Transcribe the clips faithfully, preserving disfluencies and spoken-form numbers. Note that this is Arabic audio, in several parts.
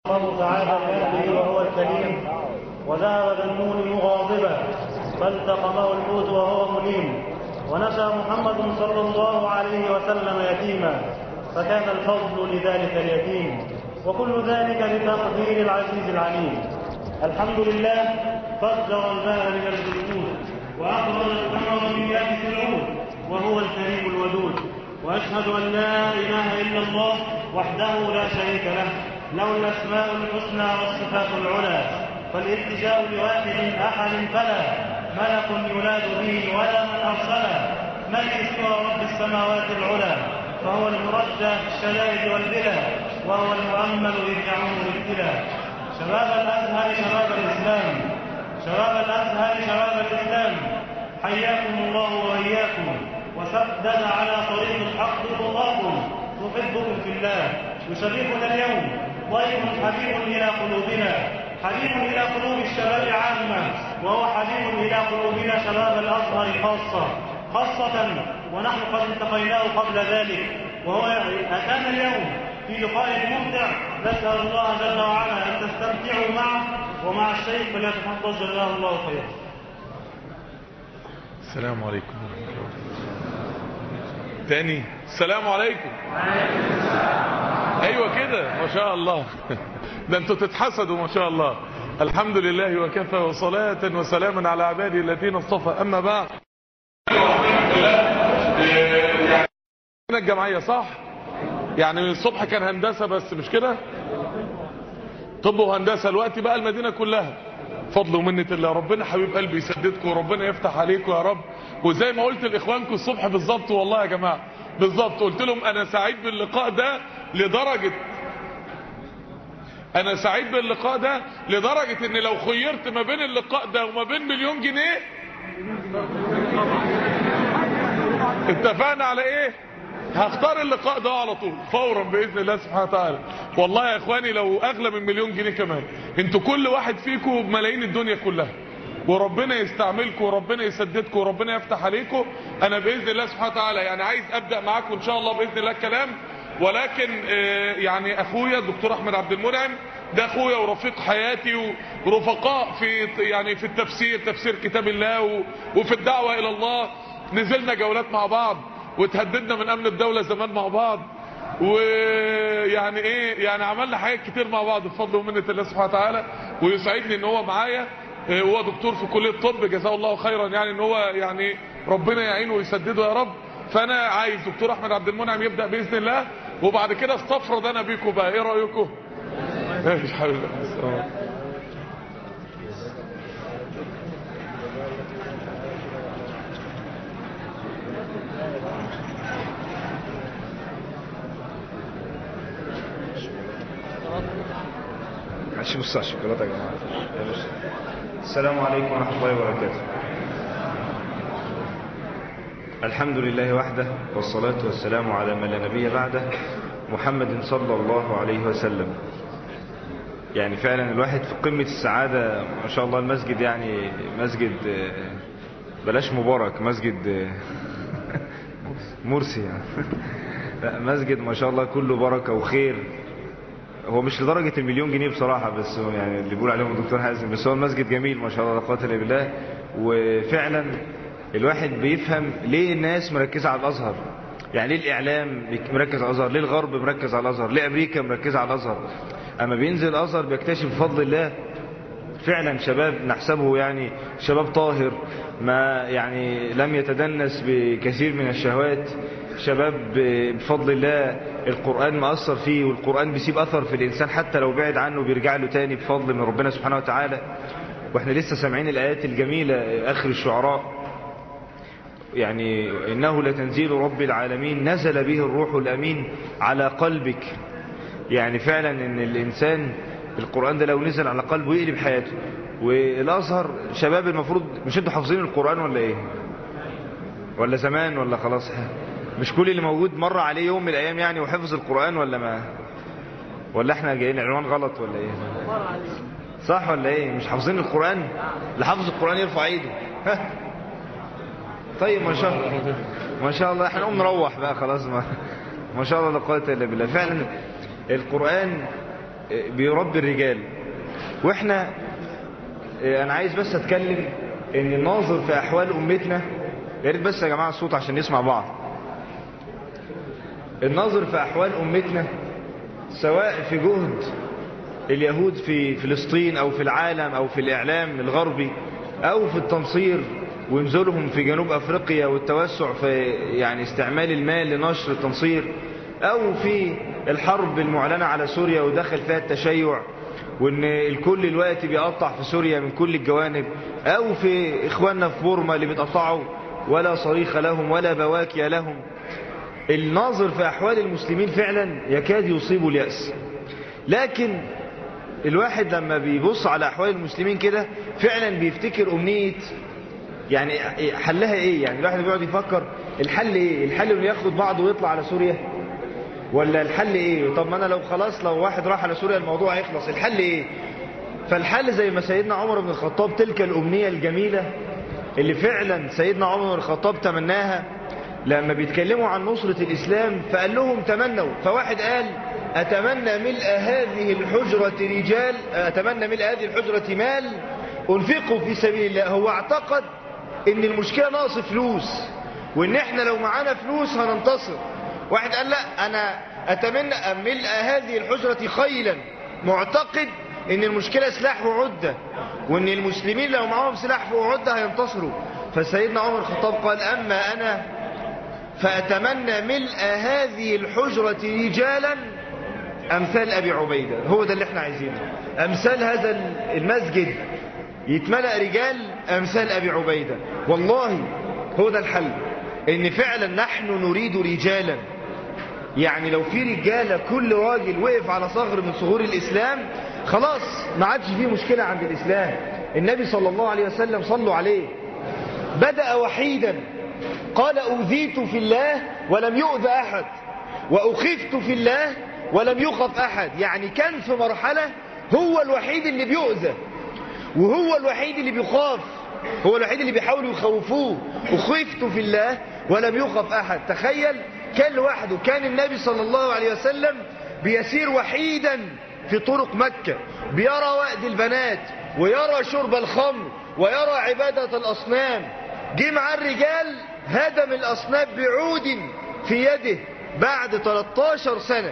الله تعالى بأهله وهو الكريم، وذهب ذنون مغاضبا فالتقمه الحوت وهو مليم، ونشأ محمد صلى الله عليه وسلم يتيما فكان الفضل لذلك اليتيم، وكل ذلك لتقدير العزيز العليم. الحمد لله فجر الماء من الجلود وأخرج الثمر من يابس العود وهو الكريم الودود، وأشهد أن لا إله إلا الله وحده لا شريك له، له الأسماء الحسنى والصفات العلى، فالالتجاء لواحد أحد فلا ملك يناد به ولا من أرسله، من سوى رب السماوات العلى، فهو المرجى في الشدائد والبلاء، وهو المؤمل إذ يعم الابتلاء. شباب الأزهر شباب الإسلام، شباب الأزهر شباب الإسلام، حياكم الله وإياكم وسدد على طريق الحق طغاكم، نحبكم في الله. يشرفنا اليوم ضيف حبيب إلى قلوبنا، حبيب إلى قلوب الشباب عامة، وهو حبيب إلى قلوبنا شباب الأزهر خاصة خاصة ونحن قد التقيناه قبل ذلك، وهو أتانا اليوم في لقاء ممتع. نسأل الله جل وعلا أن تستمتعوا معه ومع الشيخ، فليتفضل جزاه الله خيرا. السلام عليكم. تاني السلام عليكم. ايوه كده ما شاء الله. ده انتوا تتحسدوا ما شاء الله. الحمد لله وكفى وصلاة وسلاما على عباده الذين اصطفى. اما بعد، الجمعية صح يعني الصبح كان هندسة بس مش كده، طب وهندسة الوقت بقى المدينة كلها فضل ومنة الله. ربنا حبيب قلبي يسددكم وربنا يفتح عليكم يا رب. وزي ما قلت لاخوانكم الصبح بالظبط والله يا جماعة بالظبط، قلت لهم انا سعيد باللقاء ده لدرجة انا سعيد باللقاء ده لدرجة ان لو خيرت ما بين اللقاء ده وما بين مليون جنيه اتفقنا على ايه؟ هختار اللقاء ده على طول فورا باذن الله سبحانه وتعالى. والله يا اخواني لو اغلى من مليون جنيه كمان، انتوا كل واحد فيكم بملايين الدنيا كلها، وربنا يستعملكم وربنا يسددكم وربنا يفتح عليكم. انا باذن الله سبحانه وتعالى يعني عايز ابدا معاكم ان شاء الله باذن الله الكلام، ولكن يعني اخويا الدكتور احمد عبد المنعم ده اخويا ورفيق حياتي ورفقاء في يعني في التفسير تفسير كتاب الله وفي الدعوه الى الله. نزلنا جولات مع بعض وتهددنا من امن الدولة زمان مع بعض، ويعني ايه يعني عملنا حاجات كتير مع بعض بفضل ومنة الله سبحانه وتعالى. ويسعدني ان هو معايا، هو دكتور في كلية الطب جزاه الله خيرا، يعني ان هو يعني ربنا يعينه ويسدده يا رب. فانا عايز دكتور احمد عبد المنعم يبدأ باذن الله، وبعد كده استفرد انا بيكم بقى. ايه رأيكم؟ ايش حبيبي عشان نص الشوكولاته يا جماعه. السلام عليكم ورحمه الله وبركاته. الحمد لله وحده والصلاه والسلام على من لا نبي بعده محمد صلى الله عليه وسلم. يعني فعلا الواحد في قمه السعاده ما شاء الله. المسجد يعني مسجد بلاش مبارك، مسجد مرسي يعني. لا مسجد ما شاء الله كله بركه وخير. هو مش لدرجة المليون جنيه بصراحة، بس هو يعني اللي بيقول عليهم الدكتور حازم، بس هو المسجد جميل ما شاء الله لا قوة الا بالله. وفعلا الواحد بيفهم ليه الناس مركزة على الازهر، يعني ليه الاعلام مركز على الازهر، ليه الغرب مركز على الازهر، ليه امريكا مركزة على الازهر. اما بينزل الازهر بيكتشف بفضل الله فعلا شباب نحسبه يعني شباب طاهر، ما يعني لم يتدنس بكثير من الشهوات، شباب بفضل الله القرآن مأثر فيه، والقرآن بيسيب أثر في الإنسان حتى لو بعد عنه بيرجع له تاني بفضل من ربنا سبحانه وتعالى. واحنا لسه سامعين الآيات الجميلة آخر الشعراء، يعني إنه لتنزيل رب العالمين نزل به الروح الأمين على قلبك. يعني فعلا إن الإنسان القرآن ده لو نزل على قلبه يقلب حياته. والأزهر شباب المفروض مش انتوا حافظين القرآن ولا ايه؟ ولا زمان ولا خلاص؟ مش كل اللي موجود مر عليه يوم من الايام يعني وحفظ القرآن، ولا ما ولا احنا جايين عنوان غلط ولا ايه؟ صح ولا ايه؟ مش حافظين القرآن؟ اللي حافظ القرآن يرفع ايده. ها طيب ما شاء الله ما شاء الله. احنا نقوم نروح بقى خلاص. ما ما شاء الله لا قوة الا بالله. فعلا القرآن بيربي الرجال. واحنا انا عايز بس اتكلم ان الناظر في احوال امتنا، يا ريت بس يا جماعه الصوت عشان نسمع بعض. الناظر في احوال امتنا سواء في جهد اليهود في فلسطين او في العالم او في الاعلام الغربي او في التنصير ونزولهم في جنوب افريقيا والتوسع في يعني استعمال المال لنشر التنصير، او في الحرب المعلنة على سوريا ودخل فيها التشيع وان الكل الوقت بيقطع في سوريا من كل الجوانب، او في اخواننا في بورما اللي بيتقطعوا ولا صريخ لهم ولا بواكي لهم. الناظر في احوال المسلمين فعلا يكاد يصيب اليأس. لكن الواحد لما بيبص على احوال المسلمين كده فعلا بيفتكر امنية يعني حلها ايه. يعني الواحد بيقعد يفكر الحل ايه؟ الحل انه ياخد بعضه ويطلع على سوريا، ولا الحل ايه؟ طب ما انا لو خلاص لو واحد راح على سوريا الموضوع هيخلص، الحل ايه؟ فالحل زي ما سيدنا عمر بن الخطاب تلك الامنية الجميلة اللي فعلا سيدنا عمر بن الخطاب تمناها لما بيتكلموا عن نصرة الاسلام، فقال لهم تمنوا. فواحد قال اتمنى ملء هذه الحجرة رجال، اتمنى ملء هذه الحجرة مال انفقه في سبيل الله. هو اعتقد ان المشكلة ناقص فلوس وان احنا لو معانا فلوس هننتصر. واحد قال لا انا اتمنى ملء هذه الحجرة خيلا، معتقد ان المشكلة سلاح وعدة وان المسلمين لو معاهم سلاح وعدة هينتصروا. فسيدنا عمر الخطاب قال اما انا فاتمنى ملء هذه الحجرة رجالا امثال ابي عبيدة. هو ده اللي احنا عايزينه، امثال هذا المسجد يتملأ رجال امثال ابي عبيدة. والله هو ده الحل، ان فعلا نحن نريد رجالا. يعني لو في رجالة كل راجل وقف على ثغر من ثغور الاسلام خلاص ما عادش فيه مشكلة عند الاسلام. النبي صلى الله عليه وسلم صلوا عليه بدأ وحيدا، قال اوذيت في الله ولم يؤذ احد واخفت في الله ولم يخف احد. يعني كان في مرحلة هو الوحيد اللي بيؤذى وهو الوحيد اللي بيخاف، هو الوحيد اللي بيحاولوا يخوفوه. أخفت في الله ولم يخف أحد. تخيل كان لوحده، كان النبي صلى الله عليه وسلم بيسير وحيدا في طرق مكة، بيرى وأد البنات ويرى شرب الخمر ويرى عبادة الأصنام. جه مع الرجال هدم الأصنام بعود في يده بعد ثلاثة عشر سنة.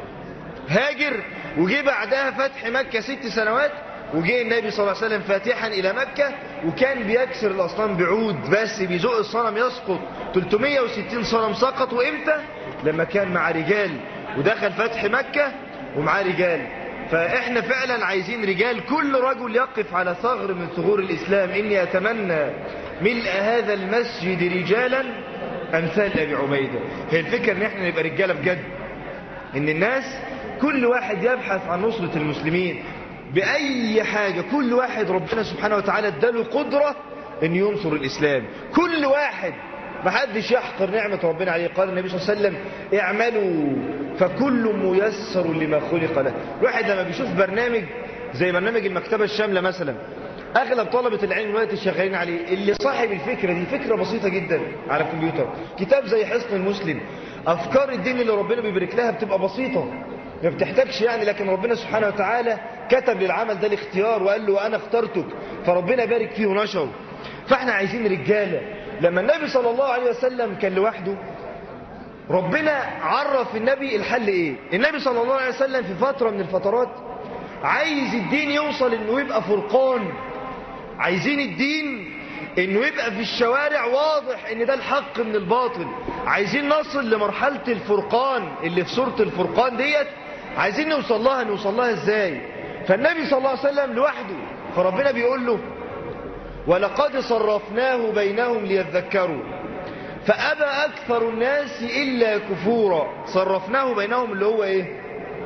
هاجر وجه بعدها فتح مكة ست سنوات، وجه النبي صلى الله عليه وسلم فاتحا إلى مكة وكان بيكسر الأصنام بعود بس، بيزق الصنم يسقط. ثلاثمائة وستين صنم سقط. وإمتى؟ لما كان مع رجال ودخل فتح مكة ومع رجال. فإحنا فعلا عايزين رجال، كل رجل يقف على ثغر من ثغور الإسلام. إني أتمنى ملء هذا المسجد رجالا أمثال أبي عبيدة. هي الفكرة إن إحنا نبقى رجالة بجد، إن الناس كل واحد يبحث عن نصرة المسلمين بأي حاجة. كل واحد ربنا سبحانه وتعالى اداله قدرة ان ينصر الإسلام، كل واحد، ما حدش يحقر نعمة ربنا عليه. قال النبي صلى الله عليه وسلم اعملوا فكل ميسر لما خلق له. الواحد لما بيشوف برنامج زي برنامج المكتبة الشاملة مثلا، اغلب طلبة العلم دلوقتي شغالين عليه، اللي صاحب الفكرة دي فكرة بسيطة جدا على الكمبيوتر، كتاب زي حصن المسلم، افكار الدين اللي ربنا بيبارك لها بتبقى بسيطة ما بتحتاجش يعني، لكن ربنا سبحانه وتعالى كتب للعمل ده الاختيار وقال له انا اخترتك، فربنا بارك فيه ونشره. فاحنا عايزين رجالة. لما النبي صلى الله عليه وسلم كان لوحده ربنا عرف النبي الحل ايه. النبي صلى الله عليه وسلم في فترة من الفترات عايز الدين يوصل انه يبقى فرقان، عايزين الدين انه يبقى في الشوارع واضح ان ده الحق من الباطل، عايزين نصل لمرحلة الفرقان اللي في سورة الفرقان ديت، عايزين نوصل لها. نوصل لها ازاي؟ فالنبي صلى الله عليه وسلم لوحده، فربنا بيقول له ولقد صرفناه بينهم ليذكروا فأبى أكثر الناس إلا كفورا. صرفناه بينهم اللي هو إيه؟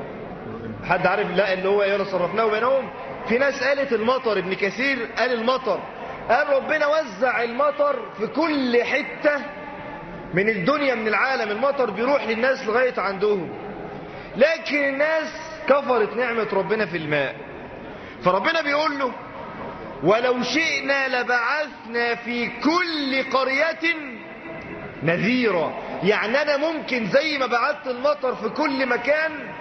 حد عارف؟ لا اللي هو إيه اللي صرفناه بينهم؟ في ناس قالت المطر، ابن كثير قال المطر، قال ربنا وزع المطر في كل حتة من الدنيا من العالم، المطر بيروح للناس لغاية عندهم، لكن الناس كفرت نعمة ربنا في الماء. فربنا بيقول له ولو شئنا لبعثنا في كل قرية نذيرا. يعني أنا ممكن زي ما بعثت المطر في كل مكان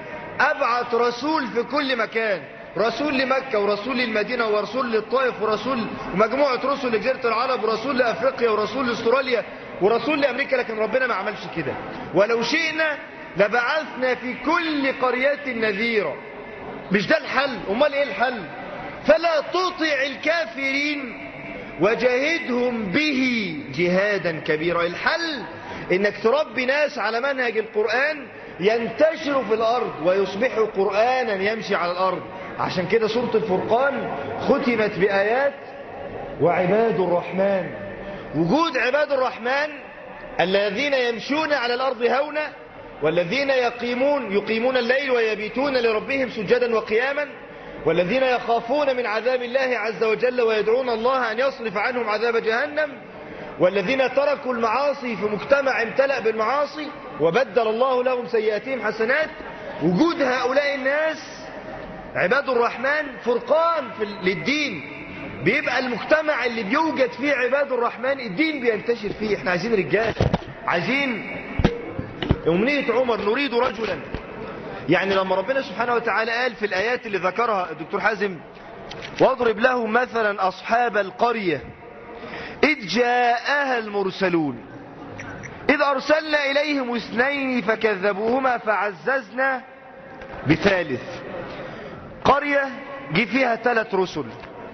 أبعت رسول في كل مكان، رسول لمكة ورسول للمدينة ورسول للطائف ورسول ومجموعة رسل لجزيرة العرب ورسول لأفريقيا ورسول لأستراليا ورسول لأمريكا، لكن ربنا ما عملش كده. ولو شئنا لبعثنا في كل قرية نذيرا. مش ده الحل؟ أمال إيه الحل؟ فلا تطع الكافرين وجاهدهم به جهادا كبيرا. الحل إنك تربي ناس على منهج القرآن ينتشروا في الأرض ويصبحوا قرآنا يمشي على الأرض. عشان كده سورة الفرقان ختمت بآيات وعباد الرحمن. وجود عباد الرحمن الذين يمشون على الأرض هونا والذين يقيمون يقيمون الليل ويبيتون لربهم سجدا وقياما والذين يخافون من عذاب الله عز وجل ويدعون الله أن يصرف عنهم عذاب جهنم والذين تركوا المعاصي في مجتمع امتلأ بالمعاصي وبدل الله لهم سيئاتهم حسنات. وجود هؤلاء الناس عباد الرحمن فرقان في للدين. بيبقى المجتمع اللي بيوجد فيه عباد الرحمن الدين بينتشر فيه. احنا عايزين رجال، عايزين أمنية عمر نريد رجلا. يعني لما ربنا سبحانه وتعالى قال في الآيات اللي ذكرها الدكتور حازم واضرب لهم مثلا أصحاب القرية إذ جاءها المرسلون إذ أرسلنا إليهم اثنين فكذبوهما فعززنا بثالث. قرية جي فيها ثلاث رسل،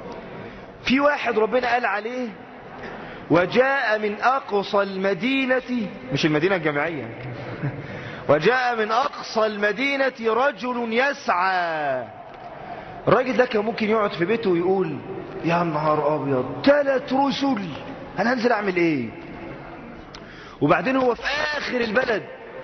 في واحد ربنا قال عليه وجاء من أقصى المدينة، مش المدينة الجامعية، وجاء من أقصى المدينة رجل يسعى. الراجل ده كان ممكن يقعد في بيته ويقول يا نهار أبيض ثلاث رسل أنا هنزل أعمل إيه؟ وبعدين هو في آخر البلد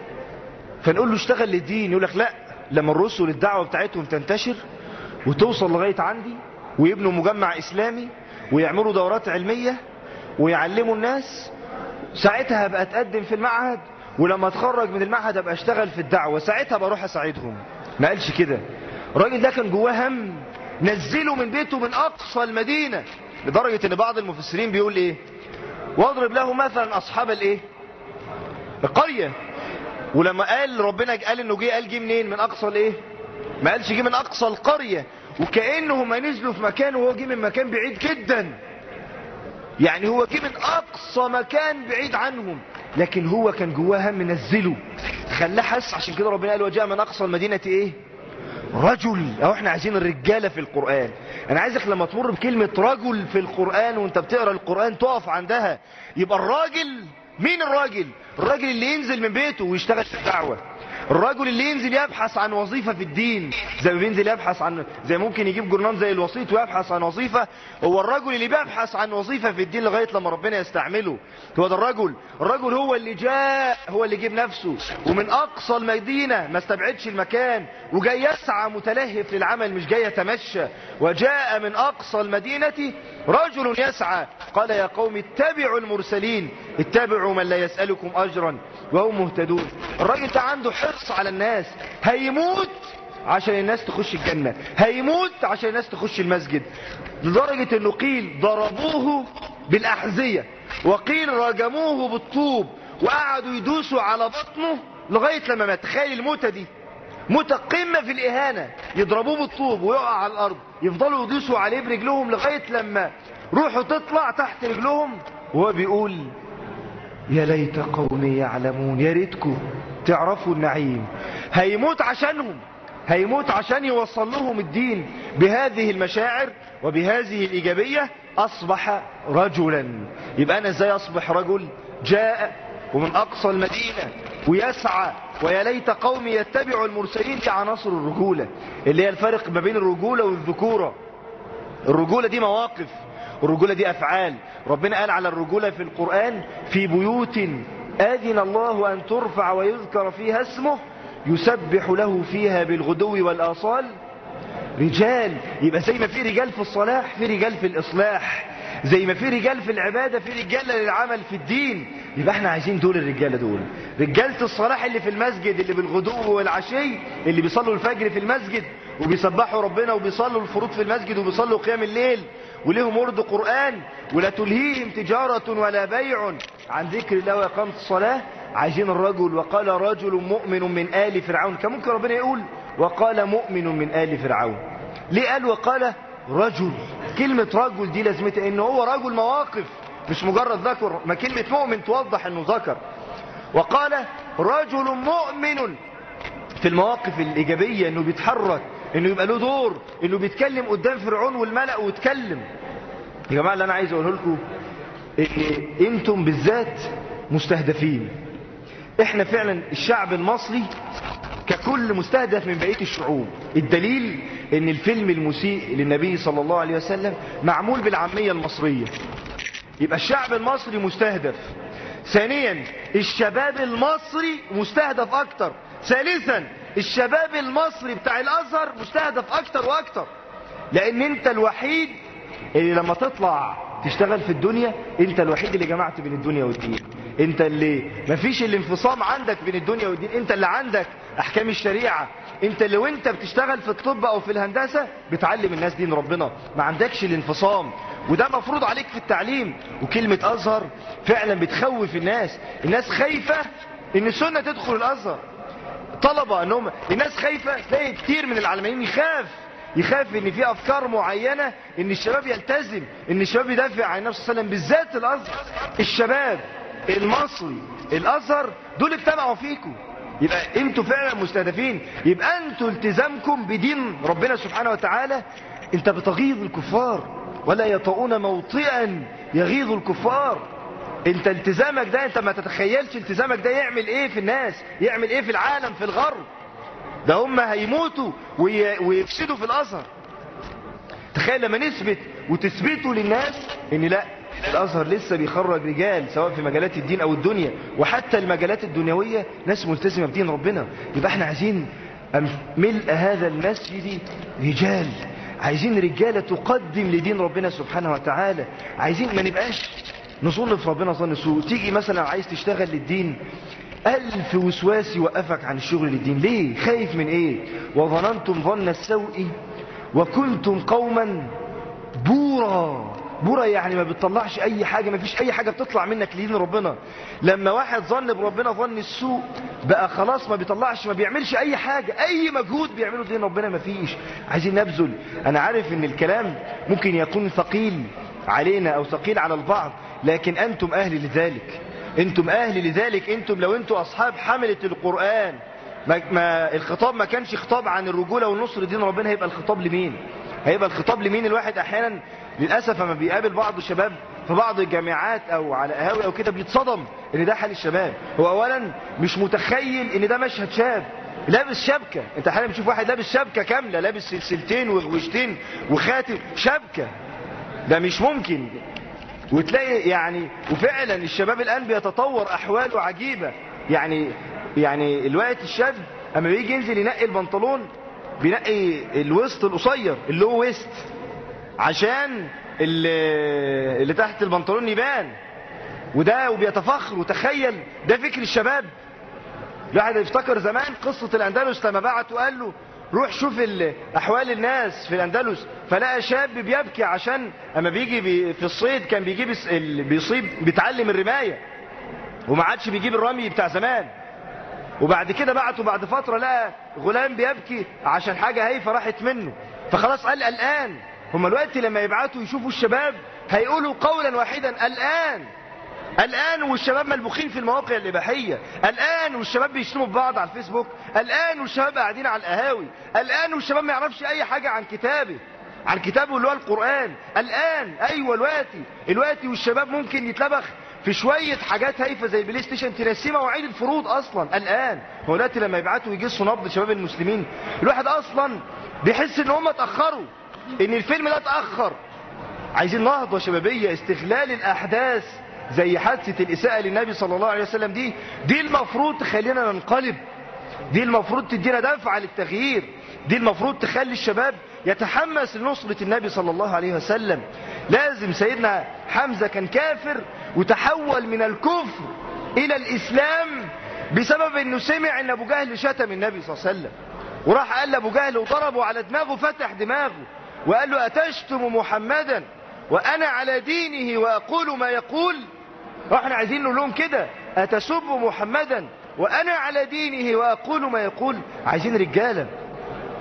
فنقول له اشتغل للدين، يقول لك لا، لما الرسل الدعوة بتاعتهم تنتشر وتوصل لغاية عندي ويبنوا مجمع إسلامي ويعملوا دورات علمية ويعلموا الناس، ساعتها هبقى أتقدم في المعهد، ولما اتخرج من المعهد ابقى اشتغل في الدعوة، ساعتها بروح اساعدهم. ما قالش كده. الراجل ده كان جواه هم، نزله من بيته من اقصى المدينة، لدرجة ان بعض المفسرين بيقول ايه واضرب له مثلا اصحاب الايه القرية. ولما قال ربنا قال انه جه قال جه منين؟ من اقصى الايه؟ ما قالش جه من اقصى القرية، وكأنه ما نزلوا في مكان وهو جه من مكان بعيد جدا. يعني هو جه من اقصى مكان بعيد عنهم، لكن هو كان جواه هم نزله خلاه حس. عشان كده ربنا قال وجاء من اقصى المدينة ايه؟ رجل. اهو احنا عايزين الرجالة في القرآن. انا عايزك لما تمر بكلمة رجل في القرآن وانت بتقرأ القرآن تقف عندها. يبقى الراجل مين؟ الراجل الراجل اللي ينزل من بيته ويشتغل في الدعوة، الرجل اللي ينزل يبحث عن وظيفة في الدين، زي ما بينزل يبحث عن، زي ممكن يجيب جرنان زي الوسيط ويبحث عن وظيفة. هو الرجل اللي بيبحث عن وظيفة في الدين لغاية لما ربنا يستعمله، هو ده الرجل. الرجل هو اللي جاء، هو اللي جيب نفسه ومن أقصى المدينة، ما استبعدش المكان، وجاي يسعى متلهف للعمل، مش جاي يتمشى. وجاء من أقصى المدينة رجل يسعى قال يا قوم اتبعوا المرسلين اتبعوا من لا يسألكم أجرا وهم مهتدون. الراجل ده عنده حرص على الناس، هيموت عشان الناس تخش الجنة، هيموت عشان الناس تخش المسجد. لدرجة انه قيل ضربوه بالأحذية وقيل رجموه بالطوب وقعدوا يدوسوا على بطنه لغاية لما مات. تخيل الموتة دي، موتة قمة في الإهانة، يضربوه بالطوب ويقع على الأرض، يفضلوا يدوسوا عليه برجلهم لغاية لما روحه تطلع تحت رجلهم، وهو بيقول يا ليت قومي يعلمون، يا ريتكم تعرفوا النعيم. هيموت عشانهم، هيموت عشان يوصل لهم الدين بهذه المشاعر وبهذه الإيجابية. أصبح رجلا. يبقى أنا إزاي أصبح رجل؟ جاء ومن أقصى المدينة ويسعى ويا ليت قومي يتبعوا المرسلين. دي عناصر الرجولة اللي هي الفرق ما بين الرجولة والذكورة. الرجولة دي مواقف، الرجولة دي أفعال. ربنا قال على الرجولة في القرآن في بيوت آذن الله أن ترفع ويذكر فيها اسمه يسبح له فيها بالغدو والآصال رجال. يبقى زي ما في رجال في الصلاح في رجال في الإصلاح، زي ما في رجال في العبادة في رجال للعمل في الدين. يبقى احنا عايزين دول الرجالة، دول رجالة الصلاح اللي في المسجد، اللي بالغدو والعشي، اللي بيصلوا الفجر في المسجد وبيسبحوا ربنا وبيصلوا الفروض في المسجد وبيصلوا قيام الليل وليهم ورد قرآن، ولا تلهيهم تجارة ولا بيع عن ذكر الله وإقامة الصلاة. عايزين الرجل. وقال رجل مؤمن من آل فرعون. كان ممكن ربنا يقول وقال مؤمن من آل فرعون. ليه قال وقال رجل؟ كلمة رجل دي لازمتها إنه هو رجل مواقف مش مجرد ذكر، ما كلمة مؤمن توضح إنه ذكر. وقال رجل مؤمن في المواقف الإيجابية، إنه بيتحرك، إنه يبقى له دور، إنه بيتكلم قدام فرعون والملأ ويتكلم. يا جماعة اللي أنا عايز أقوله لكم إيه، أنتم بالذات مستهدفين. إحنا فعلا الشعب المصري ككل مستهدف من بقية الشعوب. الدليل إن الفيلم المسيء للنبي صلى الله عليه وسلم معمول بالعامية المصرية، يبقى الشعب المصري مستهدف. ثانيا الشباب المصري مستهدف أكتر. ثالثا الشباب المصري بتاع الأزهر مستهدف أكتر وأكتر، لأن أنت الوحيد اللي لما تطلع تشتغل في الدنيا أنت الوحيد اللي جمعت بين الدنيا والدين. أنت اللي مفيش الانفصام عندك بين الدنيا والدين، أنت اللي عندك أحكام الشريعة، أنت اللي وانت بتشتغل في الطب أو في الهندسة بتعلم الناس دين ربنا، ما عندكش الانفصام، وده مفروض عليك في التعليم. وكلمة أزهر فعلا بتخوف الناس. الناس خايفة إن السنة تدخل الأزهر، طلبة انهم الناس خايفة. تلاقي كتير من العلمانيين يخاف يخاف ان في افكار معينة ان الشباب يلتزم، ان الشباب يدافع عن النبي صلى الله عليه وسلم، بالذات الازهر. الشباب المصري الازهر دول اجتمعوا فيكم، يبقى انتوا فعلا مستهدفين. يبقى انتوا التزامكم بدين ربنا سبحانه وتعالى انت بتغيظ الكفار، ولا يطؤون موطئا يغيظ الكفار. انت التزامك ده انت ما تتخيلش التزامك ده يعمل ايه في الناس، يعمل ايه في العالم في الغرب. ده هم هيموتوا ويفسدوا في الازهر. تخيل لما نثبت وتثبتوا للناس ان لا، الازهر لسه بيخرج رجال سواء في مجالات الدين او الدنيا وحتى المجالات الدنيوية ناس ملتزمة بدين ربنا. يبقى احنا عايزين ملء هذا المسجد رجال، عايزين رجالة تقدم لدين ربنا سبحانه وتعالى. عايزين ما نبقاش نظن في ربنا ظن سوء. تيجي مثلا عايز تشتغل للدين ألف وسواس يوقفك عن الشغل للدين. ليه؟ خايف من ايه؟ وظننتم ظن السوء وكنتم قوما بورا. بورا يعني ما بتطلعش اي حاجة، ما فيش اي حاجة بتطلع منك لدين ربنا. لما واحد ظن بربنا ظن السوء بقى خلاص ما بيطلعش، ما بيعملش اي حاجة، اي مجهود بيعمله لدين ربنا ما فيش. عايزين نبذل. انا عارف ان الكلام ممكن يكون ثقيل علينا او ثقيل على البعض، لكن أنتم أهل لذلك. أنتم أهل لذلك. أنتم لو أنتم أصحاب حملة القرآن، ما, ما الخطاب ما كانش خطاب عن الرجولة والنصر دين ربنا، هيبقى الخطاب لمين؟ هيبقى الخطاب لمين؟ الواحد أحيانا للأسف لما بيقابل بعض الشباب في بعض الجامعات أو على قهاوي أو كده بيتصدم إن ده حال الشباب. هو أولا مش متخيل إن ده مشهد شاب لابس شبكة. أنت أحيانا بتشوف واحد لابس شبكة كاملة، لابس سلسلتين وغوشتين وخاتم، شبكة، ده مش ممكن. وتلاقي يعني وفعلا الشباب الآن بيتطور أحواله عجيبة. يعني يعني الوقت الشاب أما بيجي ينزل ينقي البنطلون بينقي الوسط القصير اللو ويست عشان اللي, اللي تحت البنطلون يبان، وده وبيتفخر. وتخيل ده فكر الشباب. الواحد يفتكر زمان قصة الأندلس لما بعته قال له روح شوف أحوال الناس في الأندلس، فلقى شاب بيبكي عشان أما بيجي بي في الصيد كان بيجيب بيصيب بيتعلم الرماية وما عادش بيجيب الرمي بتاع زمان. وبعد كده بعته بعد فترة لقى غلام بيبكي عشان حاجة هايفة راحت منه، فخلاص قال الآن. هم الوقت لما يبعتوا يشوفوا الشباب هيقولوا قولا واحدا الآن. الآن والشباب ملبوخين في المواقع الإباحية، الآن والشباب بيشتموا ببعض على الفيسبوك، الآن والشباب قاعدين على القهاوي، الآن والشباب ما يعرفش أي حاجة عن كتابه عن كتابه اللي هو القرآن. الآن أيوة الوقتي الوقتي والشباب ممكن يتلبخ في شوية حاجات هايفة زي البلاي ستيشن تنسيه مواعيد الفروض أصلا. الآن هو دلوقتي لما يبعتوا يجسوا نبض شباب المسلمين الواحد أصلا بيحس إن هم اتأخروا، إن الفيلم ده اتأخر. عايزين نهضة شبابية، استغلال الأحداث زي حادثة الإساءة للنبي صلى الله عليه وسلم دي دي المفروض تخلينا ننقلب، دي المفروض تدينا دفعة للتغيير، دي المفروض تخلي الشباب يتحمس لنصرة النبي صلى الله عليه وسلم. لازم سيدنا حمزة كان كافر وتحول من الكفر إلى الإسلام بسبب أنه سمع أن أبو جهل شتم النبي صلى الله عليه وسلم، وراح قال لأبو جهل وضربه على دماغه، فتح دماغه وقال له أتشتم محمدا وأنا على دينه وأقول ما يقول. واحنا عايزين نقول لهم كده، أتسب محمدا وأنا على دينه وأقول ما يقول. عايزين رجالة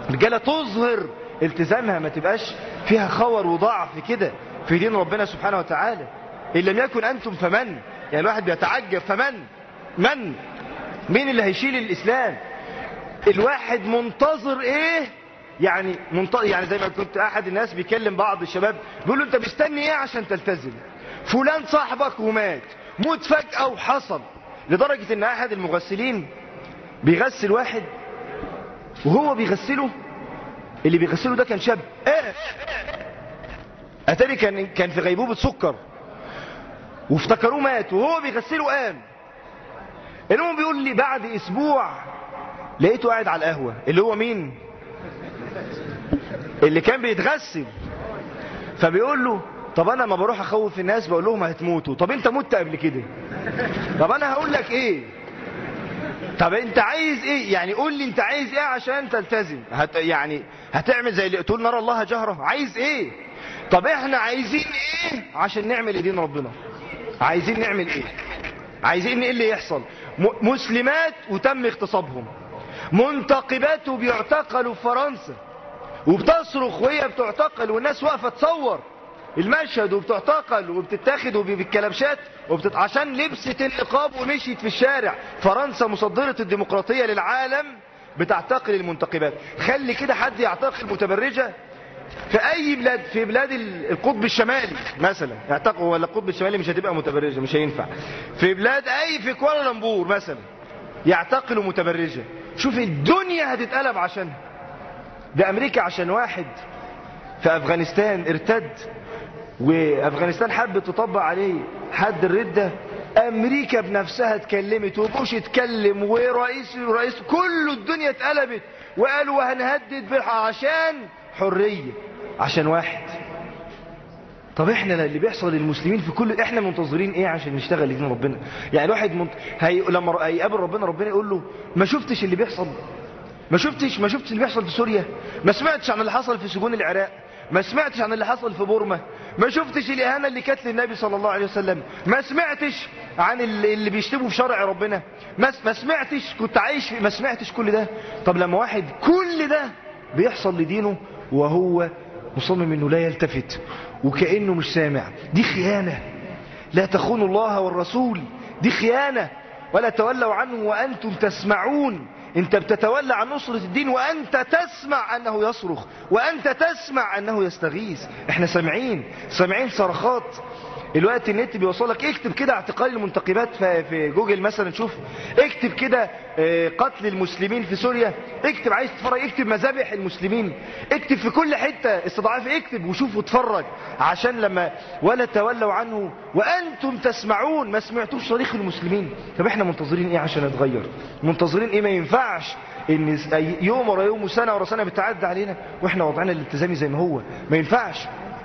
رجالة تظهر التزامها، ما تبقاش فيها خور وضعف كده في دين ربنا سبحانه وتعالى. إن لم يكن أنتم فمن، يعني الواحد بيتعجب فمن من مين اللي هيشيل الإسلام؟ الواحد منتظر إيه؟ يعني منتظر، يعني زي ما كنت أحد الناس بيكلم بعض الشباب بيقول له أنت مستني إيه عشان تلتزم؟ فلان صاحبك ومات، موت فجأة وحصل، لدرجة إن أحد المغسلين بيغسل واحد، وهو بيغسله اللي بيغسله ده كان شاب ايه اتاري كان كان في غيبوبة سكر، وافتكروه مات، وهو بيغسله قام. المهم بيقول لي بعد اسبوع لقيته قاعد على القهوة، اللي هو مين؟ اللي كان بيتغسل. فبيقول له طب انا ما بروح اخوف الناس بقول لهم هتموتوا، طب انت مت قبل كده، طب انا هقول لك ايه، طب انت عايز ايه؟ يعني قول لي انت عايز ايه عشان تلتزم؟ هت يعني هتعمل زي اللي تقول نرى الله جهرة؟ عايز ايه؟ طب احنا عايزين ايه عشان نعمل دين ربنا؟ عايزين نعمل ايه؟ عايزين ايه اللي يحصل؟ مسلمات وتم اغتصابهم، منتقبات وبيعتقلوا في فرنسا، وبتصرخ وهي بتعتقل والناس واقفه تصور المشهد، وبتعتقل وبتتاخد وبالكلبشات وبتت... عشان لبست النقاب ومشيت في الشارع. فرنسا مصدرة الديمقراطية للعالم بتعتقل المنتقبات. خلي كده حد يعتقل متبرجة في اي بلاد، في بلاد القطب الشمالي مثلا يعتقل، ولا القطب الشمالي مش هتبقى متبرجة، مش هينفع. في بلاد اي في كوالالمبور مثلا يعتقلوا متبرجة، شوف الدنيا هتتقلب عشانها. ده امريكا عشان واحد في افغانستان ارتد، وافغانستان حبت تطبق عليه حد الردة، امريكا بنفسها اتكلمت، وبوش اتكلم، ورئيس رئيس كل الدنيا اتقلبت، وقالوا وهنهدد بالحق عشان حرية، عشان واحد. طب احنا اللي بيحصل للمسلمين في كل، احنا منتظرين ايه عشان نشتغل لدين ربنا؟ يعني الواحد منت... هي... لما هيقابل ربنا، ربنا يقول له ما شفتش اللي بيحصل؟ ما شفتش ما شفتش اللي بيحصل في سوريا؟ ما سمعتش عن اللي حصل في سجون العراق؟ ما سمعتش عن اللي حصل في بورما؟ ما شفتش الإهانة اللي كانت للنبي صلى الله عليه وسلم؟ ما سمعتش عن اللي بيشتموا في شرع ربنا؟ ما سمعتش؟ كنت عايش في، ما سمعتش كل ده؟ طب لما واحد كل ده بيحصل لدينه وهو مصمم انه لا يلتفت وكأنه مش سامع، دي خيانة. لا تخونوا الله والرسول، دي خيانة. ولا تولوا عنه وأنتم تسمعون، انت بتتولى عن نصرة الدين وانت تسمع انه يصرخ، وانت تسمع انه يستغيث. احنا سامعين سامعين صرخات. الوقت النت بيوصلك، اكتب كده اعتقال المنتقبات في جوجل مثلا، شوف اكتب كده قتل المسلمين في سوريا، اكتب عايز تتفرج، اكتب مذابح المسلمين، اكتب في كل حتة استضعاف، اكتب وشوف واتفرج، عشان لما ولا تولوا عنه وانتم تسمعون، ما سمعتوش صريخ المسلمين. طب احنا منتظرين ايه عشان نتغير؟ منتظرين ايه؟ ما ينفعش ان يوم ورا يوم وسنة ورا سنة بتعدي علينا واحنا وضعنا الالتزامي زي ما هو. ما ينفعش،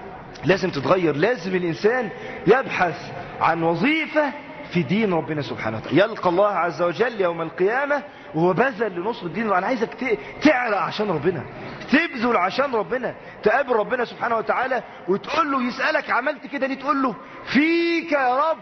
لازم تتغير. لازم الإنسان يبحث عن وظيفة في دين ربنا سبحانه وتعالى، يلقى الله عز وجل يوم القيامة وهو بذل لنصر الدين. أنا عايزك تعرق عشان ربنا، تبذل عشان ربنا، تقابل ربنا سبحانه وتعالى وتقول له، يسألك عملت كده ليه؟ تقول له فيك يا رب.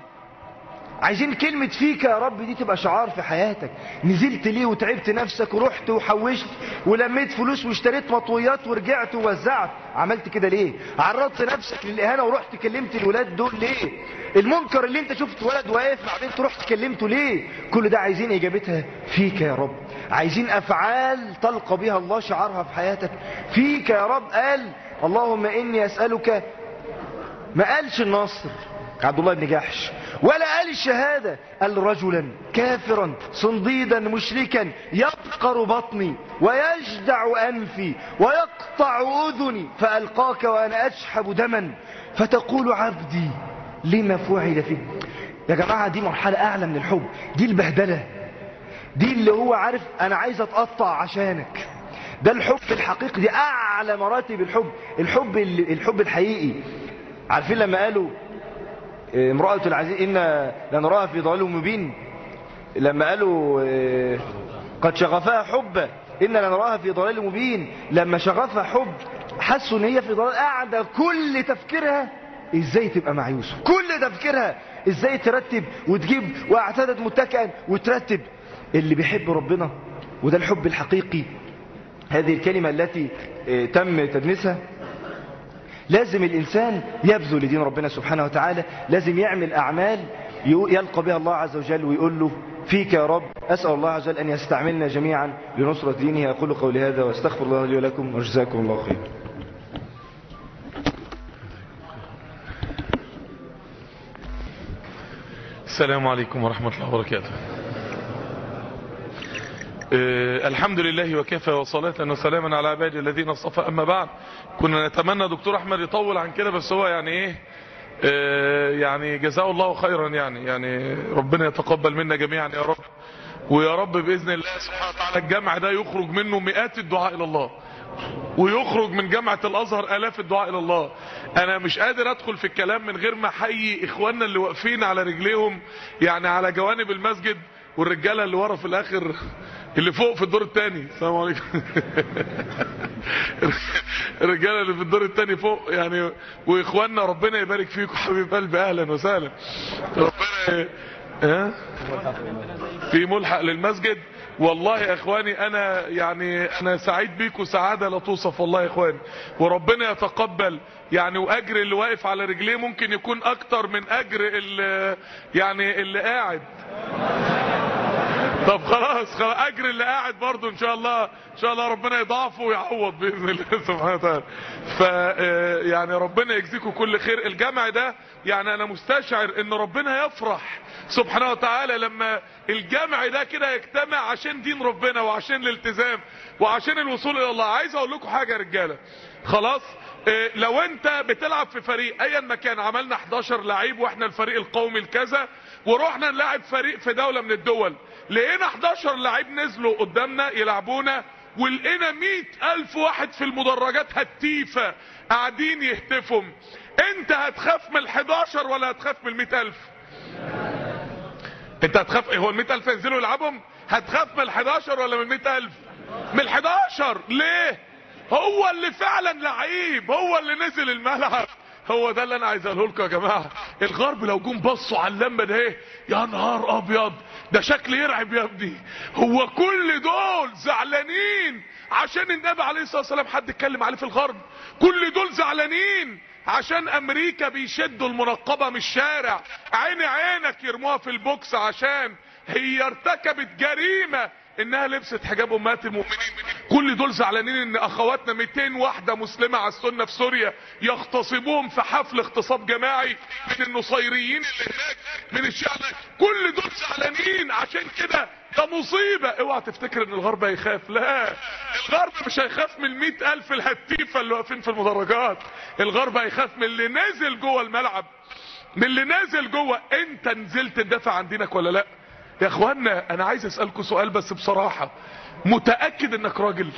عايزين كلمة فيك يا رب دي تبقى شعار في حياتك. نزلت ليه وتعبت نفسك ورحت وحوشت ولميت فلوس واشتريت مطويات ورجعت ووزعت؟ عملت كده ليه؟ عرضت نفسك للإهانة ورحت كلمت الولاد دول ليه؟ المنكر اللي انت شفت ولد واقف مع بنت رحت كلمته ليه؟ كل ده عايزين اجابتها فيك يا رب. عايزين افعال تلقى بها الله شعارها في حياتك. فيك يا رب. قال اللهم اني اسألك، ما قالش النصر عبد الله بن جحش، ولا قال الشهادة، قال رجلا كافرا صنديدا مشركا يبقر بطني ويجدع أنفي ويقطع أذني فألقاك وأنا أشحب دما فتقول عبدي لما فعل فيه. يا جماعة دي مرحلة أعلى من الحب، دي البهدلة، دي اللي هو عارف أنا عايز أتقطع عشانك. ده الحب الحقيقي، دي أعلى مراتب الحب، الحب الحب الحقيقي. عارفين لما قالوا امرأة العزيز إن لنراها في ضلال مبين، لما قالوا قد شغفها حبا إن لنراها في ضلال مبين، لما شغفها حب حسوا إن هي في ضلال، قاعدة كل تفكيرها إزاي تبقى مع يوسف، كل تفكيرها إزاي ترتب وتجيب، واعتدت متكئا وترتب. اللي بيحب ربنا وده الحب الحقيقي هذه الكلمة التي تم تدنيسها، لازم الإنسان يبذل لدين ربنا سبحانه وتعالى، لازم يعمل أعمال يلقى بها الله عز وجل ويقول له فيك يا رب. أسأل الله عز وجل أن يستعملنا جميعا لنصرة دينه. أقول قولي هذا واستغفر الله لي ولكم وجزاكم الله خير. السلام عليكم ورحمة الله وبركاته. أه الحمد لله وكفى وصلاة وسلاما على عباده الذين اصطفى. أما بعد، كنا نتمنى دكتور أحمد يطول عن كده، بس هو يعني إيه أه يعني جزاه الله خيرا، يعني يعني ربنا يتقبل منا جميعا يا رب. ويا رب بإذن الله سبحانه وتعالى الجامع ده يخرج منه مئات الدعاء إلى الله، ويخرج من جامعة الازهر الاف الدعاء الى الله. انا مش قادر ادخل في الكلام من غير ما احيي اخواننا اللي واقفين على رجليهم يعني على جوانب المسجد، والرجاله اللي ورا في الاخر اللي فوق في الدور الثاني. السلام عليكم. الرجاله اللي في الدور الثاني فوق يعني، واخواننا ربنا يبارك فيكم حبيب قلبي، اهلا وسهلا. ربنا ها في ملحق للمسجد. والله يا اخواني انا يعني انا سعيد بيكم سعادة لا توصف والله يا اخواني، وربنا يتقبل يعني. واجر اللي واقف على رجليه ممكن يكون اكتر من اجر اللي يعني اللي قاعد. طب خلاص خلاص اجر اللي قاعد برضو ان شاء الله ان شاء الله ربنا يضاعفه ويعوض باذن الله سبحانه وتعالى. ف يعني ربنا يجزيكم كل خير. الجامع ده يعني انا مستشعر ان ربنا يفرح سبحانه وتعالى لما الجامع ده كده يجتمع عشان دين ربنا وعشان الالتزام وعشان الوصول الى الله. عايز اقول لكم حاجه يا رجاله، خلاص اه لو انت بتلعب في فريق ايا ما كان، عملنا احداشر لعيب واحنا الفريق القومي الكذا، ورحنا نلعب فريق في دولة من الدول، لقينا احداشر لعيب نزلوا قدامنا يلعبونا، ولقينا مئة الف واحد في المدرجات هتيفة قاعدين يهتفوا. انت هتخاف من الاحداشر ولا هتخاف من المئة الف؟ انت هتخاف هو المئة الف ينزلوا يلعبهم؟ هتخاف من الاحداشر ولا من المئة الف؟ من الاحداشر. ليه؟ هو اللي فعلا لعيب، هو اللي نزل الملعب. هو ده اللي انا عايز اقوله لكم يا جماعه. الغرب لو جم بصوا على اللمه ده ايه، يا نهار ابيض ده شكل يرعب يا ابني. هو كل دول زعلانين عشان النبي عليه الصلاه والسلام حد اتكلم عليه في الغرب؟ كل دول زعلانين عشان امريكا بيشدوا المنقبه من الشارع، عيني عينك يرموها في البوكس عشان هي ارتكبت جريمه انها لبست حجاب امهات المؤمنين. كل دول زعلانين ان اخواتنا مئتين واحده مسلمه على السنه في سوريا يغتصبوهم في حفل اغتصاب جماعي من النصيريين اللي هناك من الشعب. كل دول زعلانين عشان كده. ده مصيبه. اوعى تفتكر ان الغرب هيخاف، لا، الغرب مش هيخاف من المئة الف الهتيفه اللي واقفين في المدرجات. الغرب هيخاف من اللي نازل جوه الملعب، من اللي نازل جوه. انت نزلت تدافع عن دينك ولا لا يا اخوانا؟ انا عايز اسألكوا سؤال بس بصراحة، متأكد انك راجل؟